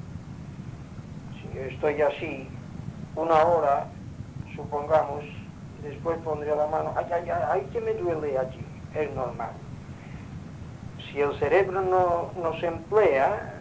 Si yo estoy así una hora, supongamos, después pondré la mano, ay, ay, ay, ay, que me duele allí, es normal. Si el cerebro no, no se emplea,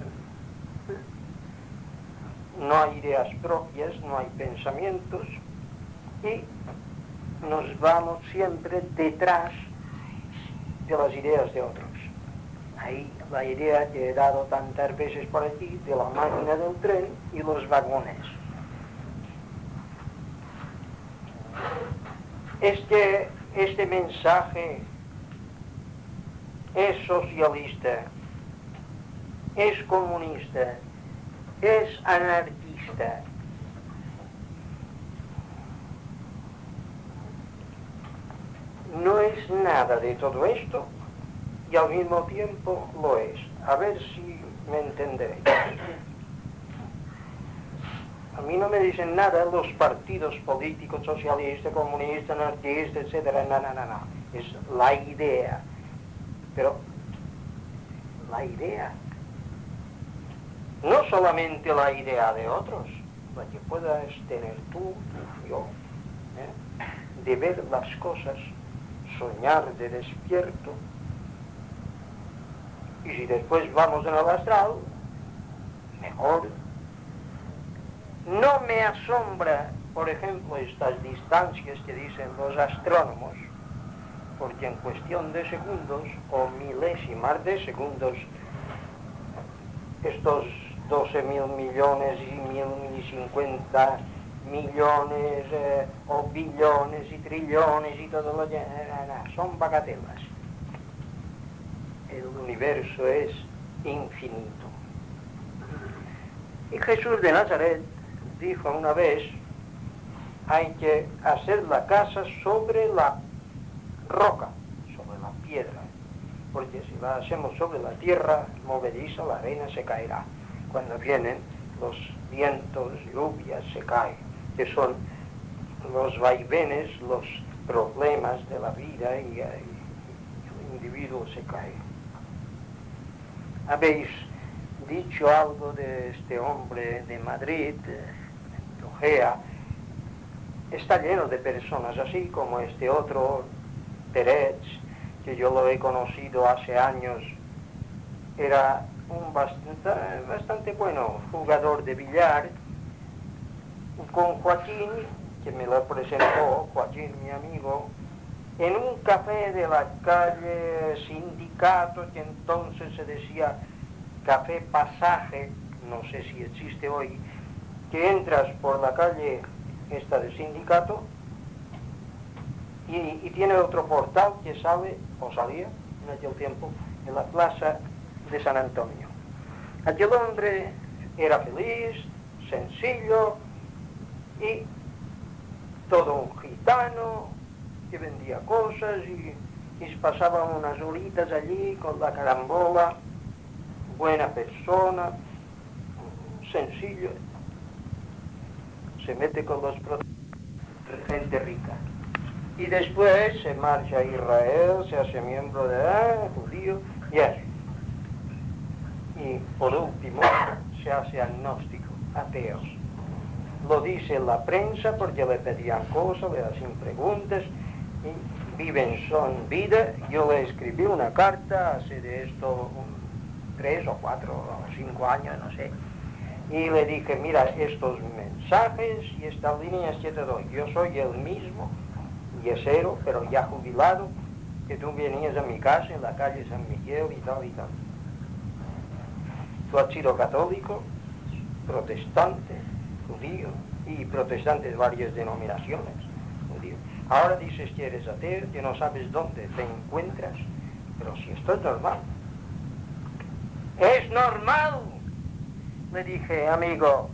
no hay ideas propias, no hay pensamientos, y nos vamos siempre detrás de las ideas de otros. Ahí la idea que he dado tantas veces por aquí, de la máquina del tren y los vagones. Este, este mensaje es socialista, es comunista, es anarquista. No es nada de todo esto y al mismo tiempo lo es. A ver si me entendéis. A mí no me dicen nada los partidos políticos, socialistas, comunistas, anarquistas, etcétera. No, no, no, no. Es la idea. Pero la idea, no solamente la idea de otros, la que puedas tener tú, yo, ¿eh? De ver las cosas, soñar de despierto, y si después vamos en el astral, mejor. No me asombra, por ejemplo, estas distancias que dicen los astrónomos, porque en cuestión de segundos o milésimas de segundos, estos doce mil millones y mil y cincuenta millones eh, o billones y trillones y todo lo que son bagatelas. El universo es infinito. Y Jesús de Nazaret dijo una vez, hay que hacer la casa sobre la roca, sobre la piedra, porque si la hacemos sobre la tierra movediza, la arena se caerá. Cuando vienen los vientos, lluvias, se cae, que son los vaivenes, los problemas de la vida, y, y el individuo se cae. Habéis dicho algo de este hombre de Madrid, Ojea. Está lleno de personas así como este otro, Pérez, que yo lo he conocido hace años. Era un bastante, bastante bueno jugador de billar, con Joaquín, que me lo presentó, Joaquín, mi amigo, en un café de la calle Sindicato, que entonces se decía Café Pasaje, no sé si existe hoy, que entras por la calle esta de Sindicato y, y tiene otro portal que sale, o salía en aquel tiempo, en la plaza de San Antonio. Aquel hombre era feliz, sencillo y todo un gitano que vendía cosas y, y pasaba unas horitas allí con la carambola, buena persona, sencillo. Se mete con los gente rica. Y después se marcha a Israel, se hace miembro de ah, judío, y así. Y por último se hace agnóstico, ateo. Lo dice la prensa porque le pedían cosas, le hacían preguntas, y viven son vida. Yo le escribí una carta hace de esto un, tres o cuatro o cinco años, no sé. Y le dije, mira, estos mensajes y estas líneas que te doy, yo soy el mismo, yesero, pero ya jubilado, que tú venías a mi casa en la calle San Miguel y tal y tal. Tú has sido católico, protestante, judío y protestante de varias denominaciones. Judío. Ahora dices que eres ateo, que no sabes dónde te encuentras, pero si esto es normal. ¡Es normal! Le dije, amigo.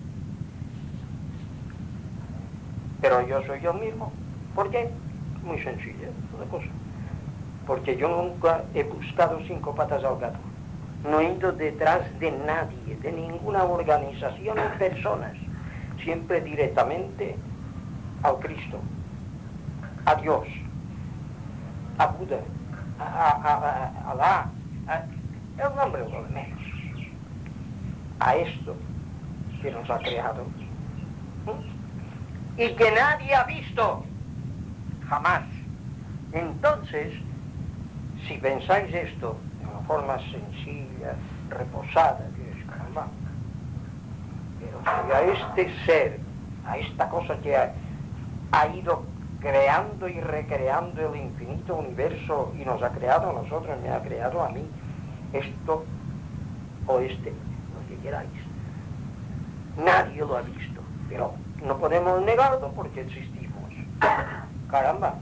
Pero yo soy yo mismo. ¿Por qué? Muy sencilla la cosa. Porque yo nunca he buscado cinco patas al gato. No he ido detrás de nadie, de ninguna organización ni personas. Siempre directamente al Cristo, a Dios, a Buda, a, a, a, a Alá, a, el nombre de lo menos. A esto que nos ha creado. ¿Mm? Y que nadie ha visto. Jamás. Entonces, si pensáis esto de una forma sencilla, reposada, que es caramba, pero si a este ser, a esta cosa que ha, ha ido creando y recreando el infinito universo y nos ha creado a nosotros, me ha creado a mí, esto o este, lo que queráis, nadie lo ha visto, pero no podemos negarlo porque existimos. Caramba,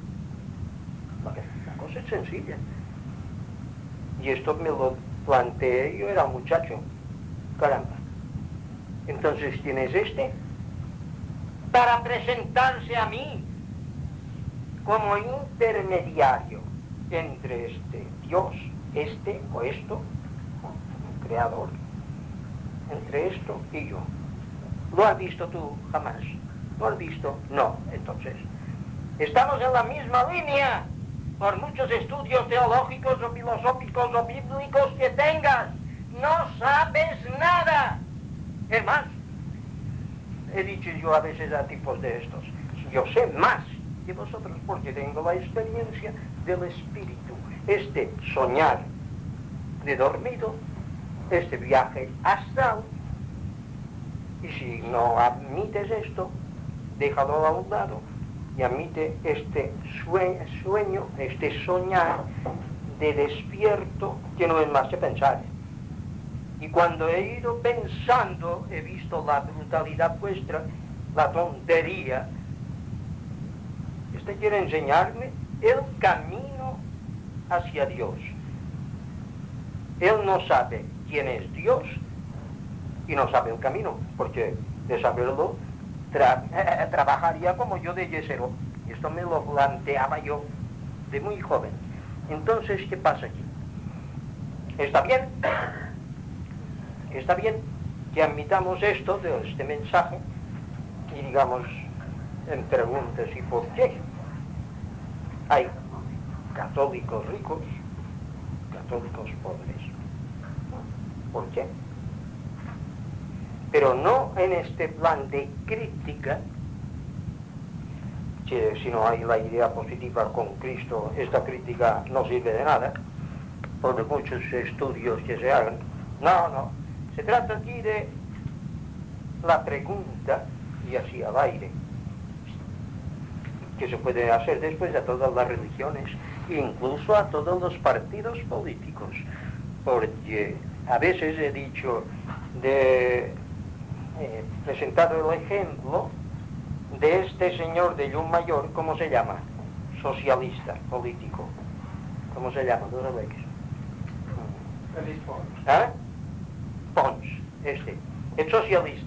la cosa es sencilla. Y esto me lo planteé, yo era muchacho. Caramba. Entonces, ¿quién es este? Para presentarse a mí como intermediario entre este Dios, este o esto, el creador, entre esto y yo. ¿Lo has visto tú jamás? ¿Lo has visto? No. Entonces, estamos en la misma línea. Por muchos estudios teológicos o filosóficos o bíblicos que tengas, no sabes nada. Es más, he dicho yo a veces a tipos de estos, yo sé más que vosotros porque tengo la experiencia del espíritu. Este soñar de dormido, este viaje astral, y si no admites esto, déjalo a un lado y admite este sueño, sueño, este soñar de despierto que no es más que pensar. Y cuando he ido pensando, he visto la brutalidad vuestra, la tontería. Este quiere enseñarme el camino hacia Dios. Él no sabe quién es Dios y no sabe el camino, porque de saberlo tra eh, trabajaría como yo de yesero. Y esto me lo planteaba yo de muy joven. Entonces, ¿qué pasa aquí? ¿Está bien? Está bien que admitamos esto de este mensaje y digamos en preguntas y por qué. Hay católicos ricos, católicos pobres. ¿Por qué? Pero no en este plan de crítica, que si no hay la idea positiva con Cristo, esta crítica no sirve de nada, por muchos estudios que se hagan. No, no. Se trata aquí de la pregunta, y así al aire, que se puede hacer después a todas las religiones, incluso a todos los partidos políticos, porque a veces he dicho, de, eh, presentado el ejemplo de este señor de Llummayor, ¿cómo se llama? Socialista político. ¿Cómo se llama? ¿Tú sabes? Feliz Pons. ¿Ah? Pons, este, es socialista.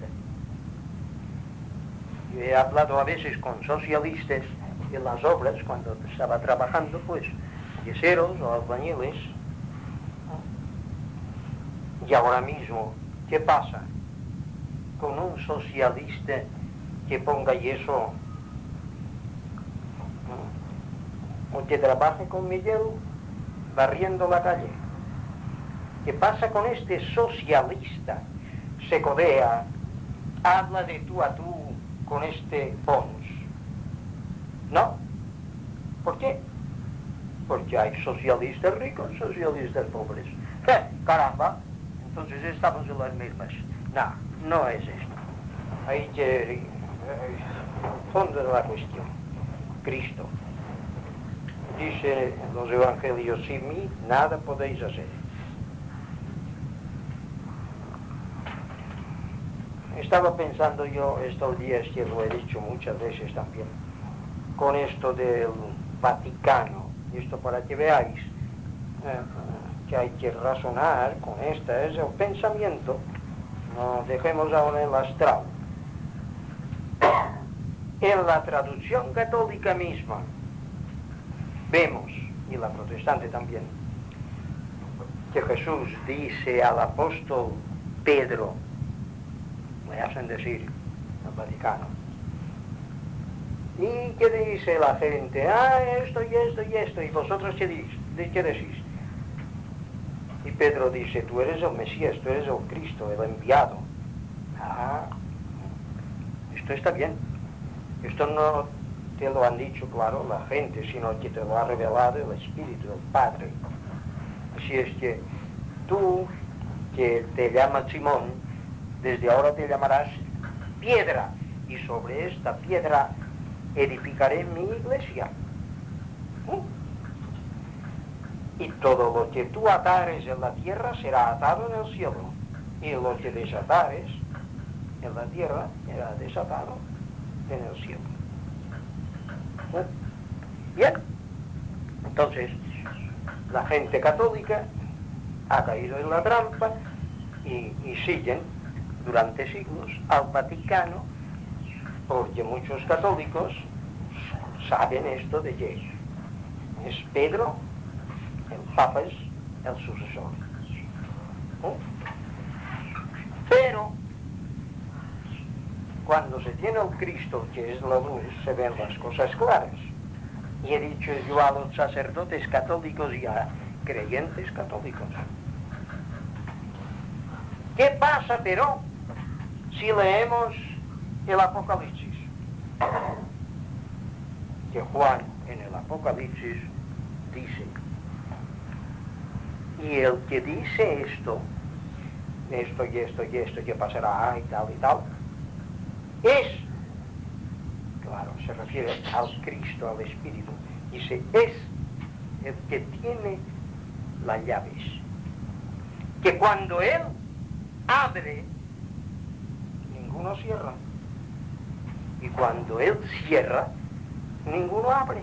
Yo he hablado a veces con socialistas en las obras, cuando estaba trabajando, pues, yeseros o albañiles. Y ahora mismo, ¿qué pasa con un socialista que ponga yeso o que trabaje con Miguel barriendo la calle? ¿Qué pasa con este socialista? Se codea, habla de tú a tú con este Pons. ¿No? ¿Por qué? Porque hay socialistas ricos, socialistas pobres. ¡Eh, caramba! Entonces estamos en las mismas. No, no es esto. Hay que... Eh, fondo de la cuestión. Cristo. dice en los evangelios, sin mí nada podéis hacer. Estaba pensando yo estos días, que lo he dicho muchas veces también, con esto del Vaticano, esto para que veáis eh, que hay que razonar con esta, es el pensamiento, no dejemos ahora el astral. En la traducción católica misma vemos, y la protestante también, que Jesús dice al apóstol Pedro, me hacen decir al Vaticano, y que dice la gente, ah, esto y esto y esto, y vosotros qué decís, qué decís. Y Pedro dice, tú eres el Mesías, tú eres el Cristo, el enviado. Ah, esto está bien. Esto no te lo han dicho, claro, la gente, sino que te lo ha revelado el Espíritu, el Padre. Así es que tú, que te llamas Simón, desde ahora te llamarás Piedra, y sobre esta piedra edificaré mi iglesia. ¿Mm? Y todo lo que tú atares en la tierra será atado en el cielo, y lo que desatares en la tierra será desatado en el cielo. Bien, entonces la gente católica ha caído en la trampa y, y siguen durante siglos al Vaticano, porque muchos católicos saben esto de que es Pedro, el Papa es el sucesor. ¿Eh? Pero cuando se tiene el Cristo, que es la luz, se ven las cosas claras. Y he dicho yo a los sacerdotes católicos y a creyentes católicos, ¿qué pasa, pero, si leemos el Apocalipsis? Que Juan en el Apocalipsis dice, y el que dice esto, esto y esto y esto que pasará y tal y tal, es, claro, se refiere al Cristo, al Espíritu, dice, es el que tiene las llaves, que cuando Él abre, ninguno cierra, y cuando Él cierra, ninguno abre.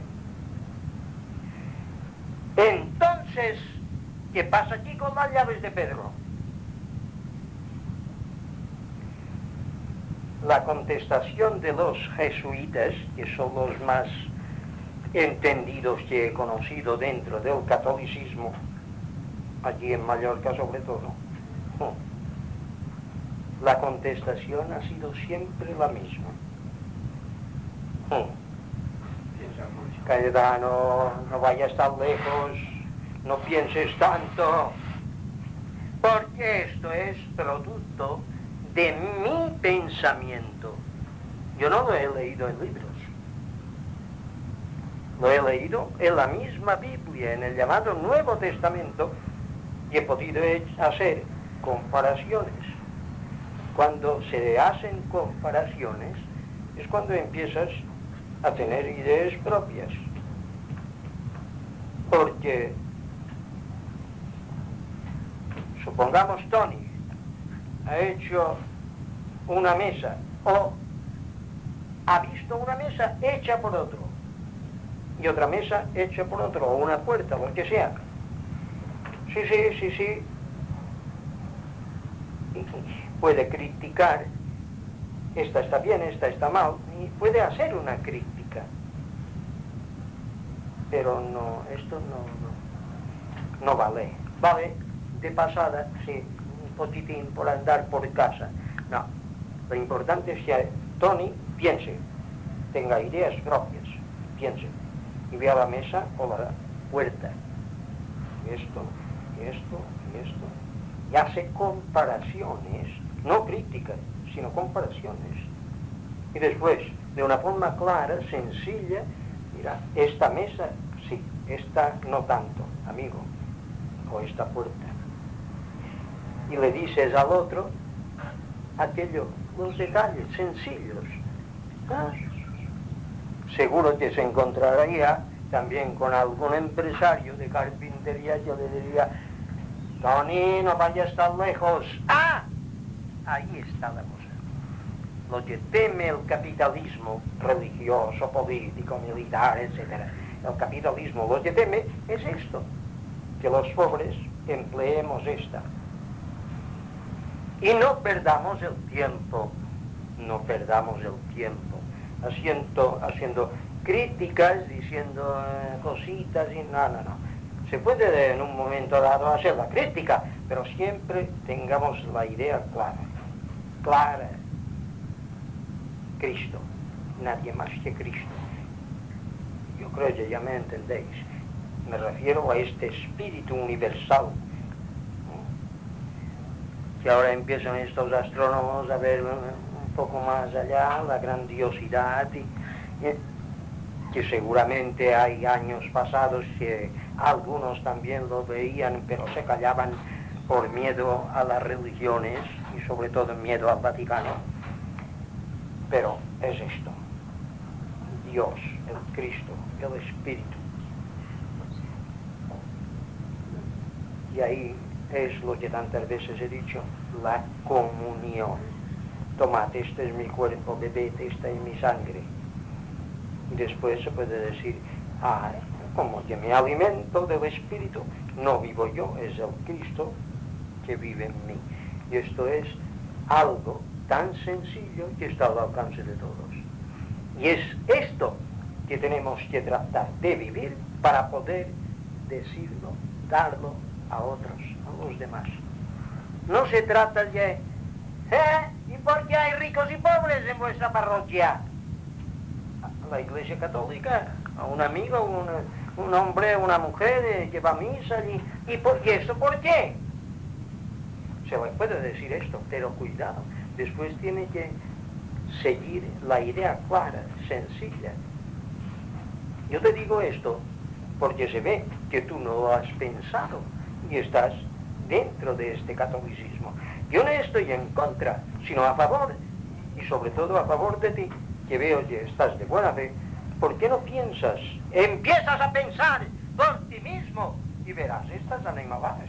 Entonces, ¿qué pasa aquí con las llaves de Pedro? La contestación de los jesuitas, que son los más entendidos que he conocido dentro del catolicismo, allí en Mallorca sobre todo, la contestación ha sido siempre la misma. Cayetano, no vayas tan lejos, no pienses tanto, porque esto es producto de mi pensamiento. Yo no lo he leído en libros, lo he leído en la misma Biblia, en el llamado Nuevo Testamento, y he podido hacer comparaciones. Cuando se hacen comparaciones es cuando empiezas a tener ideas propias, porque supongamos Tony ha hecho una mesa o ha visto una mesa hecha por otro y otra mesa hecha por otro, o una puerta, lo que sea. Sí, sí, sí, sí. Puede criticar, esta está bien, esta está mal, y puede hacer una crítica. Pero no, esto no, no, no vale. Vale de pasada, sí, un poquitín por andar por casa. No, lo importante es que Tony piense, tenga ideas propias, piense, y vea la mesa o la puerta. Y esto, y esto, y esto. Y hace comparaciones, no críticas, sino comparaciones. Y después, de una forma clara, sencilla, mira, esta mesa, sí, esta no tanto, amigo, o esta puerta. Y le dices al otro aquello, los detalles sencillos. ¿Ah? Seguro que se encontraría también con algún empresario de carpintería, yo le diría, Tony, no vayas tan lejos. ¡Ah! Ahí está la cosa. Lo que teme el capitalismo religioso, político, militar, etcétera, el capitalismo lo que teme es esto, que los pobres empleemos esta. Y no perdamos el tiempo, no perdamos el tiempo, haciendo, haciendo críticas, diciendo eh, cositas y no, no, no. Se puede en un momento dado hacer la crítica, pero siempre tengamos la idea clara, clara. Cristo, nadie más que Cristo. Yo creo que ya me entendéis. Me refiero a este espíritu universal, ¿no? Que ahora empiezan estos astrónomos a ver un poco más allá la grandiosidad y, y que seguramente hay años pasados que algunos también lo veían, pero se callaban por miedo a las religiones y sobre todo miedo al Vaticano. Pero es esto, Dios, el Cristo, el Espíritu. Y ahí es lo que tantas veces he dicho, la comunión. Tomad, este es mi cuerpo, bebed, esta es mi sangre. Y después se puede decir, ah, como que me alimento del Espíritu, no vivo yo, es el Cristo que vive en mí. Y esto es algo tan sencillo que está al alcance de todos. Y es esto que tenemos que tratar de vivir para poder decirlo, darlo a otros, a los demás. No se trata de, ¿eh? ¿Y por qué hay ricos y pobres en vuestra parroquia? A la Iglesia Católica, a un amigo, un, un hombre, una mujer eh, que va a misa, y, y, por, ¿y esto por qué? Se le puede decir esto, pero cuidado. Después tiene que seguir la idea clara, sencilla. Yo te digo esto porque se ve que tú no lo has pensado y estás dentro de este catolicismo. Yo no estoy en contra, sino a favor, y sobre todo a favor de ti, que veo que estás de buena fe. ¿Por qué no piensas? Empiezas a pensar por ti mismo y verás estas animaladas.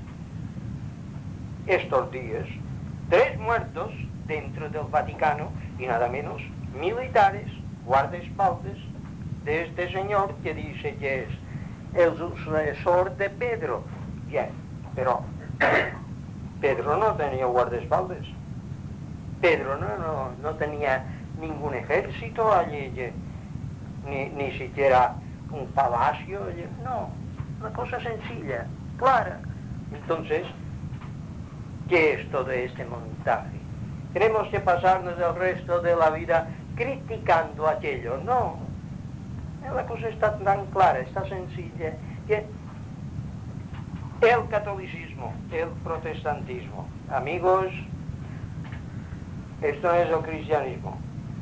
Estos días, tres muertos dentro del Vaticano y nada menos militares, guardaespaldas de este señor que dice que es el sucesor de Pedro. Bien, pero Pedro no tenía guardaespaldas. Pedro no, no, no tenía ningún ejército allí, ni, ni siquiera un palacio allí. No, una cosa sencilla, clara. Entonces, ¿qué es todo este montaje? Tenemos que pasarnos el resto de la vida criticando aquello. No, la cosa está tan clara, está sencilla, que el catolicismo, el protestantismo, amigos, esto es el cristianismo.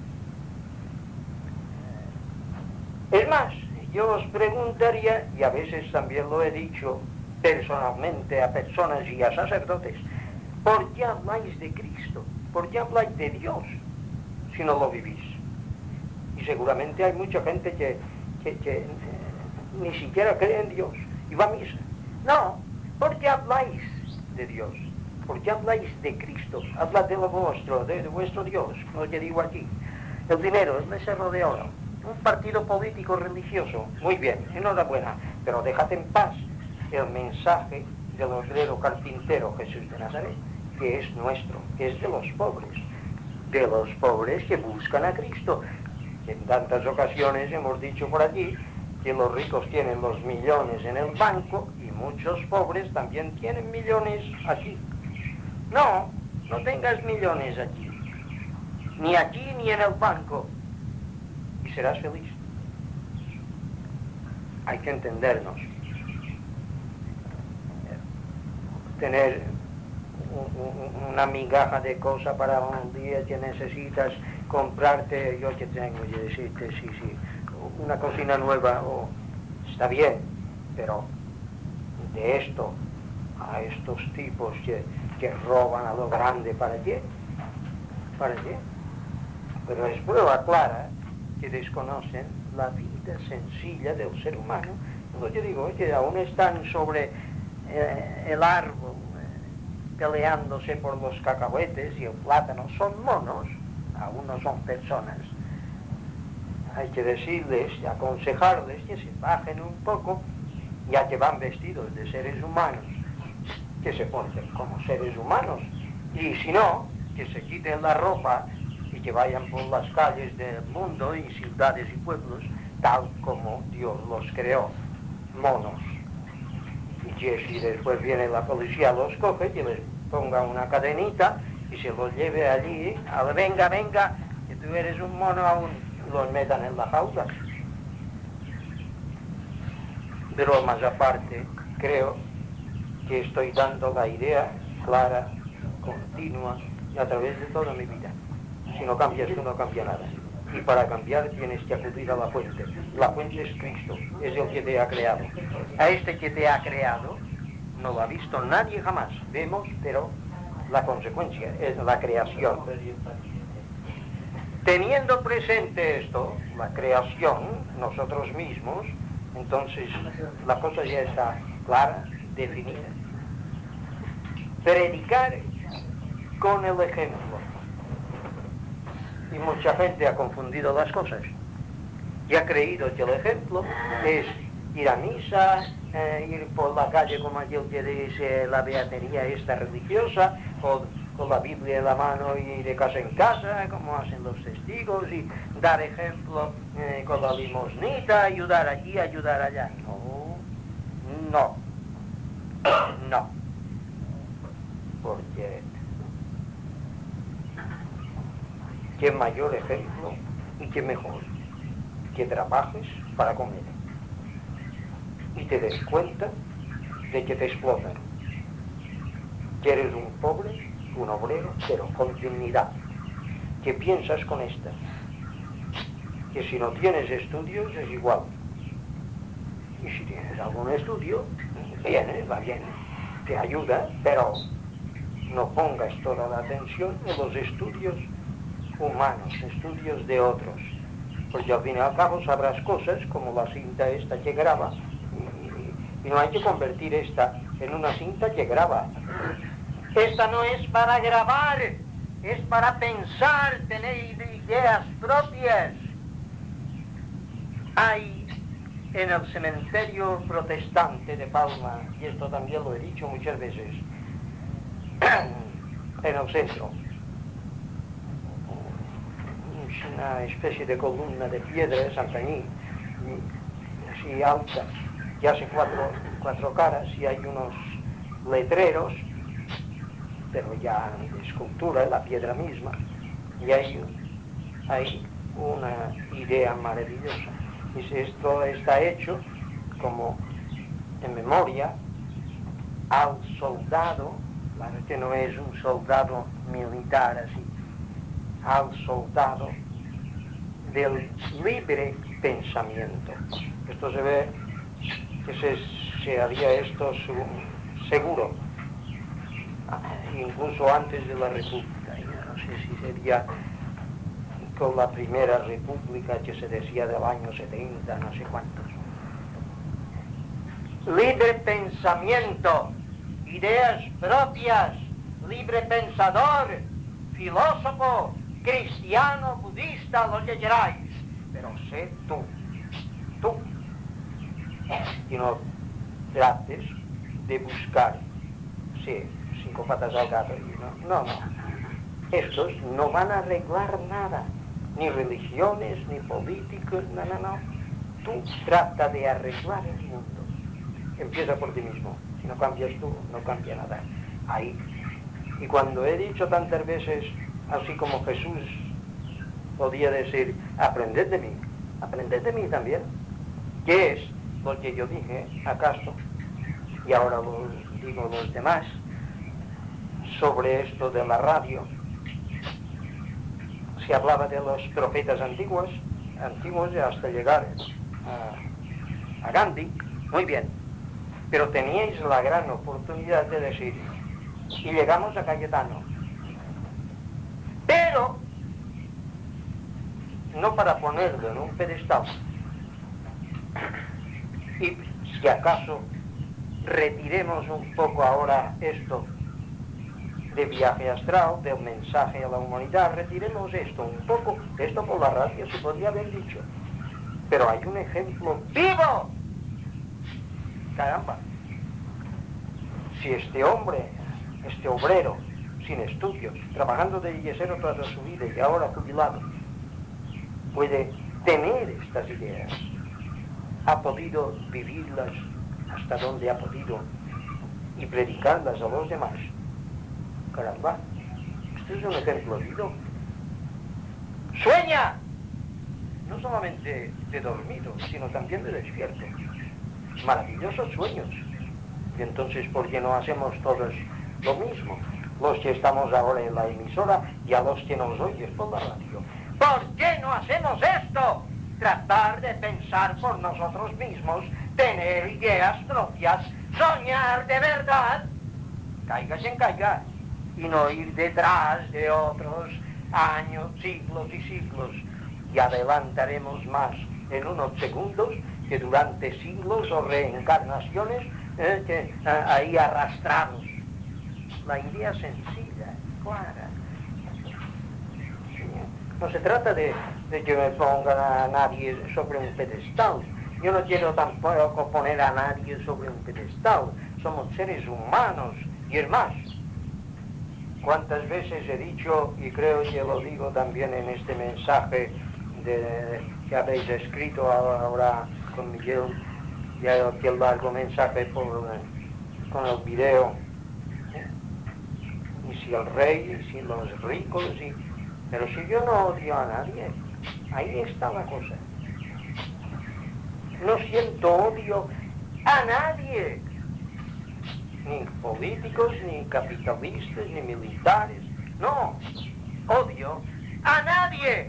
Es más, yo os preguntaría, y a veces también lo he dicho personalmente a personas y a sacerdotes, ¿por qué habláis de Cristo? ¿Por qué habláis de Dios si no lo vivís? Y seguramente hay mucha gente que, que, que eh, ni siquiera cree en Dios y va a misa. No, ¿por qué habláis de Dios? ¿Por qué habláis de Cristo? Hablad de lo vuestro, de, de vuestro Dios, lo que digo aquí. El dinero, el becerro de oro, un partido político religioso, muy bien, enhorabuena, pero déjate en paz el mensaje del obrero carpintero Jesús de Nazaret, que es nuestro, que es de los pobres, de los pobres que buscan a Cristo. En tantas ocasiones hemos dicho por aquí que los ricos tienen los millones en el banco y muchos pobres también tienen millones aquí. No, no tengas millones aquí, ni aquí ni en el banco, y serás feliz. Hay que entendernos. Tener una migaja de cosa para un día que necesitas comprarte, yo que tengo que decirte, sí, sí, una cocina nueva, oh, está bien, pero de esto a estos tipos que, que roban a lo grande, ¿para qué? ¿Para qué? Pero es prueba clara que desconocen la vida. vida sencilla del ser humano. Lo que digo es que aún están sobre eh, el árbol eh, peleándose por los cacahuetes y el plátano, son monos, aún no son personas. Hay que decirles y aconsejarles que se bajen un poco, ya que van vestidos de seres humanos, que se porten como seres humanos, y si no, que se quiten la ropa y que vayan por las calles del mundo y ciudades y pueblos tal como Dios los creó, monos. Y que si después viene la policía, los coge, que les ponga una cadenita y se los lleve allí, a ver, venga, venga, que tú eres un mono aún, los metan en la jaula. Pero más aparte, creo que estoy dando la idea clara, continua, y a través de toda mi vida. Si no cambias tú, no cambia nada. Y para cambiar tienes que acudir a la fuente. La fuente es Cristo, es el que te ha creado. A este que te ha creado no lo ha visto nadie jamás. Vemos, pero la consecuencia es la creación. Teniendo presente esto, la creación, nosotros mismos, entonces la cosa ya está clara, definida. Predicar con el ejemplo. Y mucha gente ha confundido las cosas y ha creído que el ejemplo es ir a misa, eh, ir por la calle como aquel que dice la beatería esta religiosa, o con la Biblia en la mano y de casa en casa, como hacen los testigos, y dar ejemplo eh, con la limosnita, ayudar aquí, ayudar allá. No, no, no. Porque qué mayor ejemplo y qué mejor que trabajes para comer y te des cuenta de que te explotan, que eres un pobre, un obrero, pero con dignidad, que piensas con esta, que si no tienes estudios es igual, y si tienes algún estudio, viene, va bien, te ayuda, pero no pongas toda la atención en los estudios humanos, estudios de otros, porque al fin y al cabo sabrás cosas como la cinta esta que graba, y, y no hay que convertir esta en una cinta que graba. Esta no es para grabar, es para pensar, tener ideas propias. Hay en el cementerio protestante de Palma, y esto también lo he dicho muchas veces, en el centro, una especie de columna de piedra de Santañí, así alta, que hace cuatro, cuatro caras, y hay unos letreros, pero ya de escultura, la piedra misma, y hay, hay una idea maravillosa. Dice, esto está hecho como en memoria al soldado, claro que no es un soldado militar así, al soldado del libre pensamiento. Esto se ve que se, se haría esto seguro, incluso antes de la República. Yo no sé si sería con la primera República que se decía del año setenta, no sé cuántos. Libre pensamiento, ideas propias, libre pensador, filósofo, cristiano, budista, lo que queráis, pero sé tú, tú, y no trates de buscar, sí, cinco patas al gato, no, no, no, estos no van a arreglar nada, ni religiones, ni políticos, no, no, no, tú trata de arreglar el mundo, empieza por ti mismo, si no cambias tú, no cambia nada, ahí. Y cuando he dicho tantas veces, así como Jesús podía decir, aprended de mí, aprended de mí también, ¿qué es lo que yo dije, acaso? Y ahora lo digo los demás, sobre esto de la radio. Se hablaba de los profetas antiguos, antiguos hasta llegar a, a Gandhi, muy bien, pero teníais la gran oportunidad de decir, y llegamos a Cayetano, pero no para ponerlo en un pedestal, Y si acaso retiremos un poco ahora esto de viaje astral, del mensaje a la humanidad, retiremos esto un poco, esto por la radio se podría haber dicho, pero hay un ejemplo vivo. Caramba, si este hombre, este obrero, sin estudios, trabajando de yesero toda su vida y ahora jubilado, puede tener estas ideas, ha podido vivirlas hasta donde ha podido y predicarlas a los demás. Caramba, este es un ejemplo vivo. ¡Sueña! No solamente de dormido, sino también de despierto. Maravillosos sueños. Y entonces, ¿por qué no hacemos todos lo mismo? Los que estamos ahora en la emisora y a los que nos oyen por la radio. ¿Por qué no hacemos esto? Tratar de pensar por nosotros mismos, tener ideas propias, soñar de verdad. Caigas en caiga. Y no ir detrás de otros años, siglos y siglos. Y adelantaremos más en unos segundos que durante siglos o reencarnaciones eh, que, eh, ahí arrastrados. La idea sencilla, clara. No se trata de, de que me pongan a nadie sobre un pedestal. Yo no quiero tampoco poner a nadie sobre un pedestal. Somos seres humanos. Y es más, ¿cuántas veces he dicho, y creo que lo digo también en este mensaje de, que habéis escrito ahora con Miguel, ya aquel largo mensaje por, con el video, ¿eh? Y si el rey, y si los ricos, y, pero si yo no odio a nadie, ahí está la cosa. No siento odio a nadie. Ni políticos, ni capitalistas, ni militares. No, odio a nadie.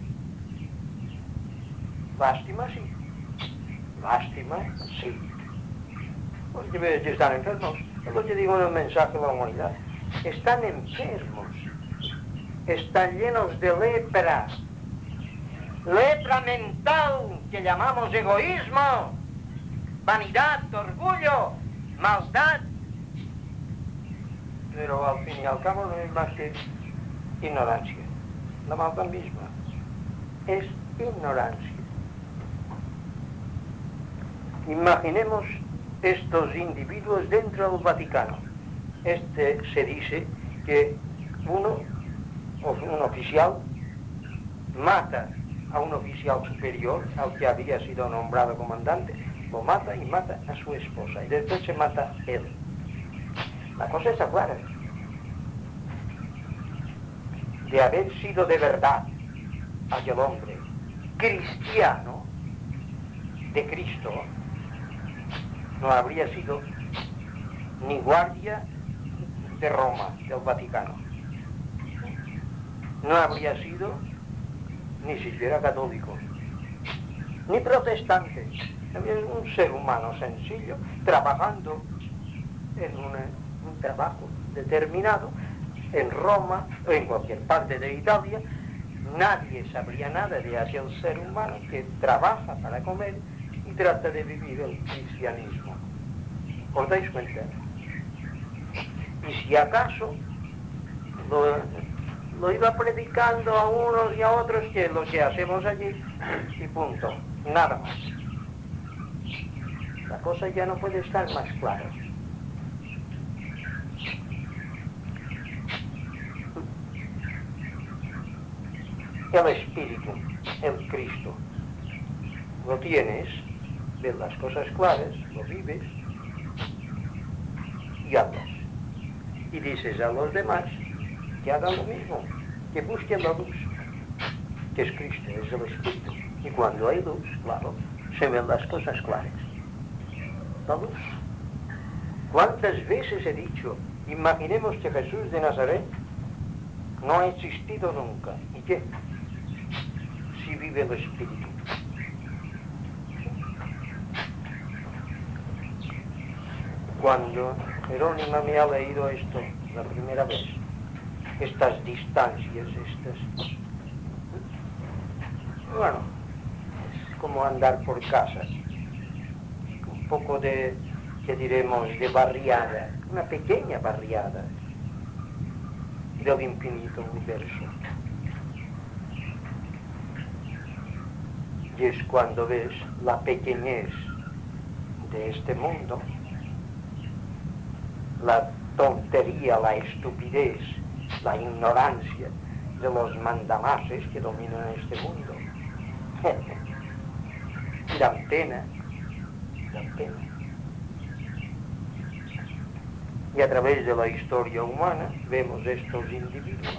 Lástima, sí. Lástima, sí. Porque ves que están enfermos. Es lo que digo en el mensaje a la humanidad. Están enfermos. Están llenos de lepra. Lepra mental que llamamos egoísmo, vanidad, orgullo, maldad. Pero al fin y al cabo no es más que ignorancia. La maldad misma es ignorancia. Imaginemos estos individuos dentro del Vaticano. Este se dice que uno, un oficial, mata a un oficial superior, al que había sido nombrado comandante, lo mata y mata a su esposa, y después se mata él. La cosa está clara. De haber sido de verdad aquel hombre cristiano de Cristo, no habría sido ni guardia de Roma, del Vaticano. No habría sido ni siquiera católico, ni protestante. También es un ser humano sencillo, trabajando en una, un trabajo determinado en Roma o en cualquier parte de Italia. Nadie sabría nada de aquel ser humano que trabaja para comer y trata de vivir el cristianismo. ¿Os dais cuenta? Y si acaso lo, lo iba predicando a unos y a otros, que es lo que hacemos allí, y punto, nada más. La cosa ya no puede estar más clara. El Espíritu, el Cristo, lo tienes, ves las cosas claras, lo vives y hablas. Y dices a los demás que hagan lo mismo, que busquen la luz, que es Cristo, es el Espíritu. Y cuando hay luz, claro, se ven las cosas claras. La luz. ¿Cuántas veces he dicho, imaginemos que Jesús de Nazaret no ha existido nunca? ¿Y qué? Si vive el Espíritu. Cuando Jerónima me ha leído esto la primera vez, estas distancias, estas... Bueno, es como andar por casa. poco de, que diremos, de barriada, una pequeña barriada del infinito universo. Y es cuando ves la pequeñez de este mundo, la tontería, la estupidez, la ignorancia de los mandamases que dominan este mundo. Y dan pena, dan pena. Y a través de la historia humana vemos estos individuos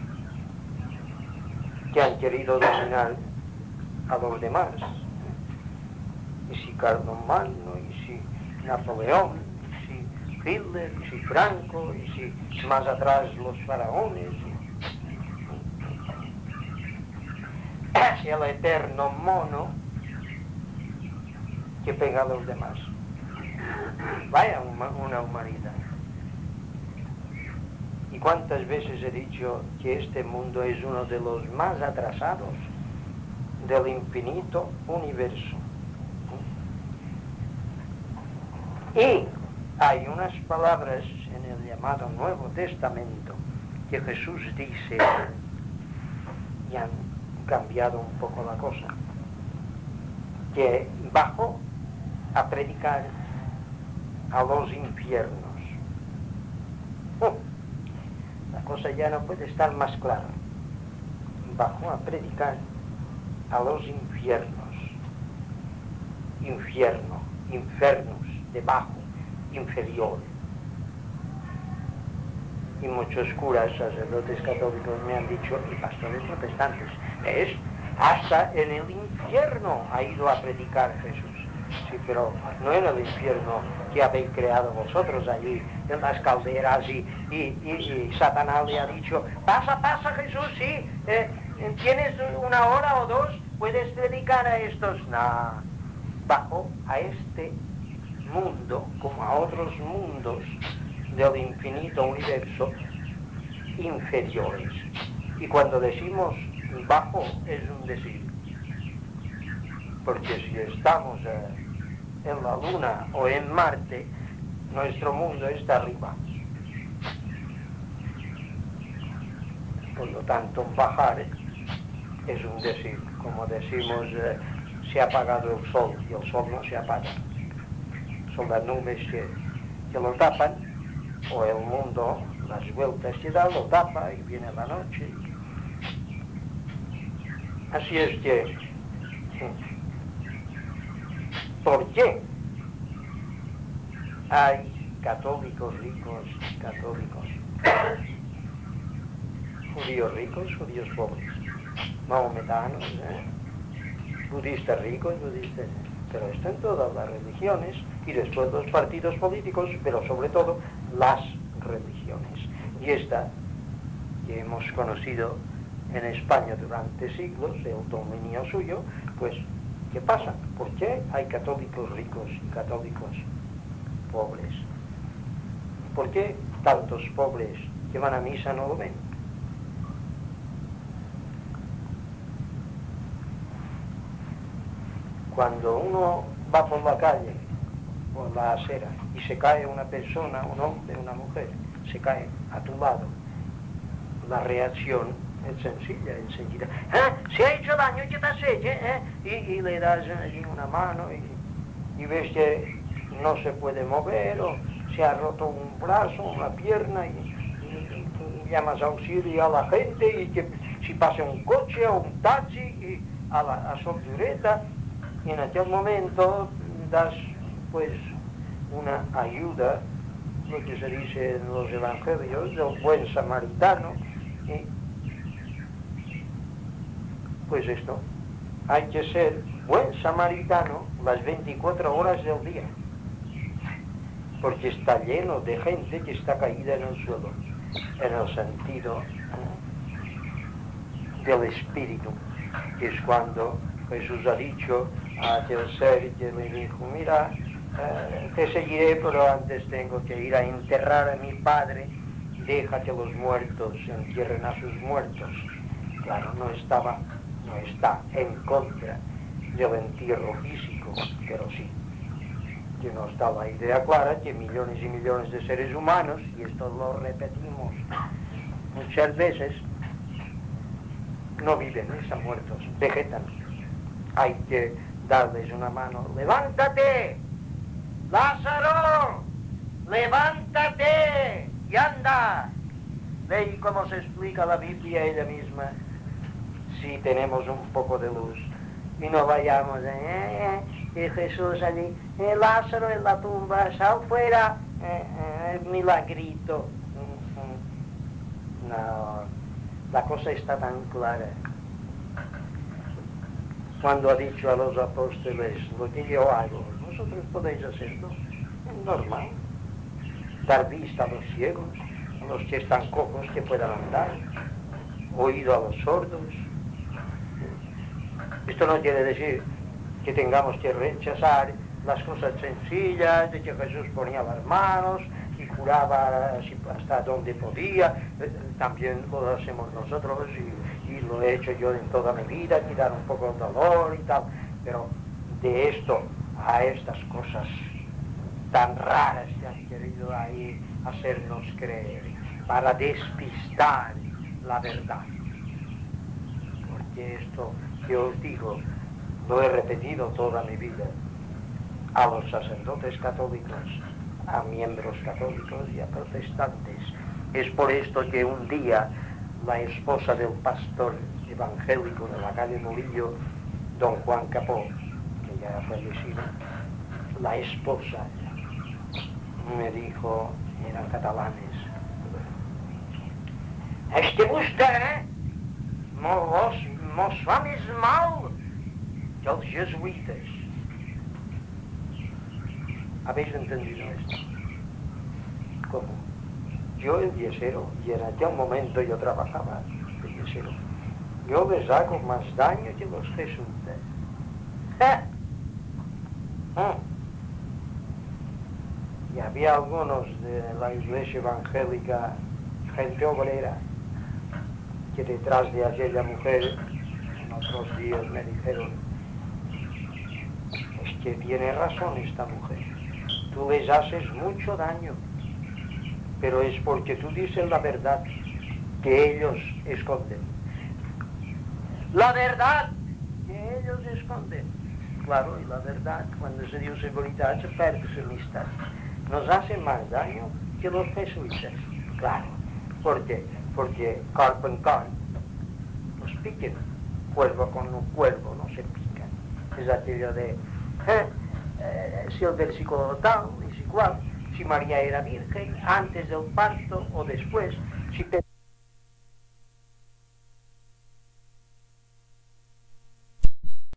que han querido dominar a los demás. Y si Carlomagno, y si Napoleón, y si Hitler, y si Franco, y si más atrás los faraones, y el eterno mono que pega a los demás. Vaya una, una humanidad. ¿Y cuántas veces he dicho que este mundo es uno de los más atrasados del infinito universo? Y hay unas palabras en el llamado Nuevo Testamento que Jesús dice y han cambiado un poco la cosa, que bajó a predicar a los infiernos. La cosa ya no puede estar más clara. Bajó a predicar a los infiernos. Infierno, infernus, debajo, inferior. Y muchos curas, sacerdotes católicos me han dicho, y pastores protestantes, es hasta en el infierno ha ido a predicar Jesús. Sí, pero no en el infierno que habéis creado vosotros allí, en las calderas, y, y, y, y Satanás le ha dicho, pasa, pasa Jesús, sí, eh, tienes una hora o dos, puedes predicar a estos. No, bajo a este mundo, como a otros mundos del infinito universo, inferiores. Y cuando decimos bajo, es un decir. Porque si estamos eh, en la Luna o en Marte, nuestro mundo está arriba. Por lo tanto, bajar es un decir. Como decimos, eh, se ha apagado el sol, y el sol no se apaga. Son las nubes que, que lo tapan, o el mundo, las vueltas que da, lo tapa y viene la noche. Así es que, ¿por qué hay católicos ricos, católicos, judíos ricos, judíos pobres, mahometanos, ¿eh? budistas ricos, budistas, pero esto en todas las religiones, y después los partidos políticos, pero sobre todo las religiones. Y esta que hemos conocido en España durante siglos, el dominio suyo, pues, ¿qué pasa? ¿Por qué hay católicos ricos y católicos pobres? ¿Por qué tantos pobres que van a misa no lo ven? Cuando uno va por la calle, por la acera, y se cae una persona, un hombre, una mujer, se cae a tu lado, la reacción es sencilla, enseguida. ¿Eh? ¿Se ha hecho daño? ¿Qué te has hecho? ¿Eh? Y, y le das allí una mano y, y ves que no se puede mover, o se ha roto un brazo, una pierna, y, y, y llamas auxilio a la gente, y que si pasa un coche o un taxi, y a la a Soltureta, y en aquel momento das pues una ayuda, lo que se dice en los evangelios, del buen samaritano, y pues esto, hay que ser buen samaritano las veinticuatro horas del día, porque está lleno de gente que está caída en el suelo, en el sentido del espíritu, que es cuando Jesús ha dicho a aquel ser que le dijo, mira, eh, te seguiré, pero antes tengo que ir a enterrar a mi padre, deja que los muertos entierren a sus muertos. Claro, no estaba, no está en contra del entierro físico, pero sí que nos da la idea clara que millones y millones de seres humanos, y esto lo repetimos muchas veces, no viven, están muertos, vegetan. Hay que darles una mano. ¡Levántate! ¡Lázaro! ¡Levántate! ¡Y anda! Veis cómo se explica la Biblia ella misma. Si tenemos un poco de luz y no vayamos eh, eh, Jesús allí, eh, Lázaro en la tumba, sal fuera, eh, eh, milagrito. No, la cosa está tan clara. Cuando ha dicho a los apóstoles, lo que yo hago, vosotros podéis hacerlo, es normal. Dar vista a los ciegos, a los que están cojos que puedan andar, oído a los sordos. Esto no quiere decir que tengamos que rechazar las cosas sencillas, de que Jesús ponía las manos y curaba hasta donde podía. También lo hacemos nosotros y, y lo he hecho yo en toda mi vida, quitar un poco el dolor y tal. Pero de esto a estas cosas tan raras que han querido ahí hacernos creer para despistar la verdad. Porque esto que os digo, lo he repetido toda mi vida a los sacerdotes católicos, a miembros católicos y a protestantes. Es por esto que un día la esposa del pastor evangélico de la calle Murillo, don Juan Capó, que ya ha fallecido, la esposa me dijo, eran catalanes, es que usted mos, mos fa més mal que els jesuitas. ¿Habéis entendido esto? ¿Cómo? Yo el yesero, y en aquel momento yo trabajaba de yesero, yo les hago más daño que los jesuitas. ¿Eh? ¿Eh? Y había algunos de la iglesia evangélica, gente obrera, que detrás de aquella mujer, en otros días me dijeron, es que tiene razón esta mujer, tú les haces mucho daño, pero es porque tú dices la verdad que ellos esconden. La verdad que ellos esconden. Claro, y la verdad, cuando se dio seguridad, se pierde su amistad. Nos hace más daño que los jesuitas. Claro. ¿Por qué? Porque carp en carp nos piquen. Cuervo con un cuervo no se pican. Es aquello de, eh, eh, si el versículo tal, y si cual, si María era virgen, antes del parto o después, si te...